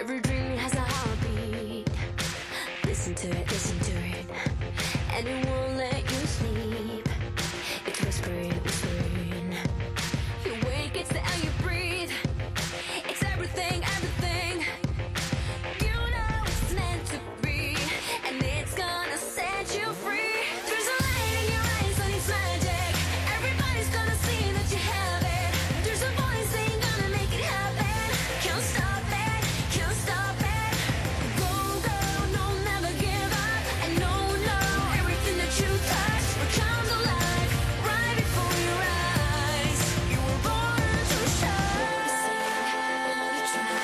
Every dream has a heartbeat. Listen to it, listen to it. And it won't let you sleep. It's whispering, whispering. You wake, it's the air you breathe. It's everything, everything. You know it's meant to be. And it's gonna set you free. There's a light in your eyes and it's magic. Everybody's gonna see that you have it. There's a voice saying gonna make it happen. Can't stop it, can't stop it. Go, go, no, never give up. And no, no, everything that you touch becomes alive right before your eyes. You were born to shine.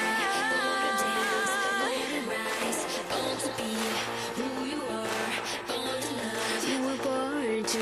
Born to be who you are. Born to love. You were born to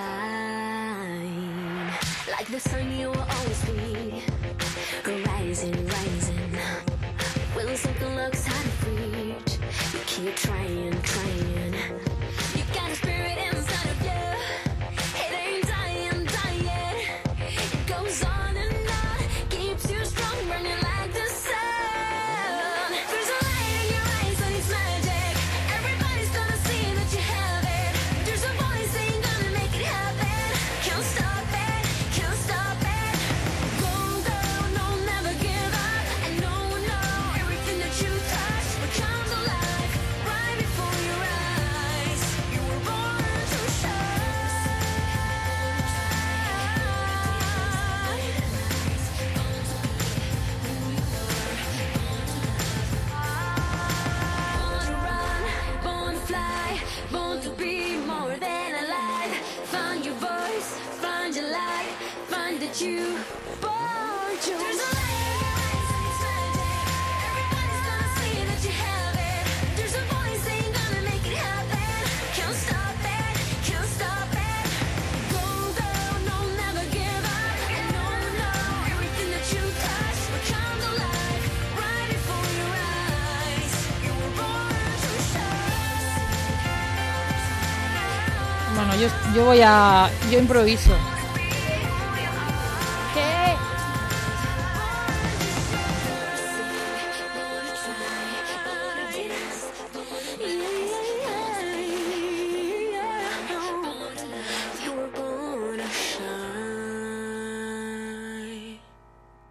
shine. Like the sun you will always be. Rising, rising. When something looks out of reach, you keep trying, trying. You got a spirit inside of you. It ain't dying, dying. It goes on and on, keeps you strong, burning like the sun. There's a light in your eyes and it's magic. Everybody's gonna see that you have it. There's a voice saying gonna make it happen. Can't stop it, can't stop it. Go, go, no, never give up. And no, no, everything that you touch becomes alive right before your eyes. You were born to shine. Born to run, born to fly, born to be more than alive. Find your voice, find your light, find that you born to. There's a light in your eyes and it's magic. Everybody's gonna see that you have it. There's a voice saying gonna make it happen. Can't stop it, can't stop it. Go, go, no, never give up. And no, no, everything that you touch becomes alive right before your eyes. You were born to shine. Bueno, yo, yo voy a... yo improviso.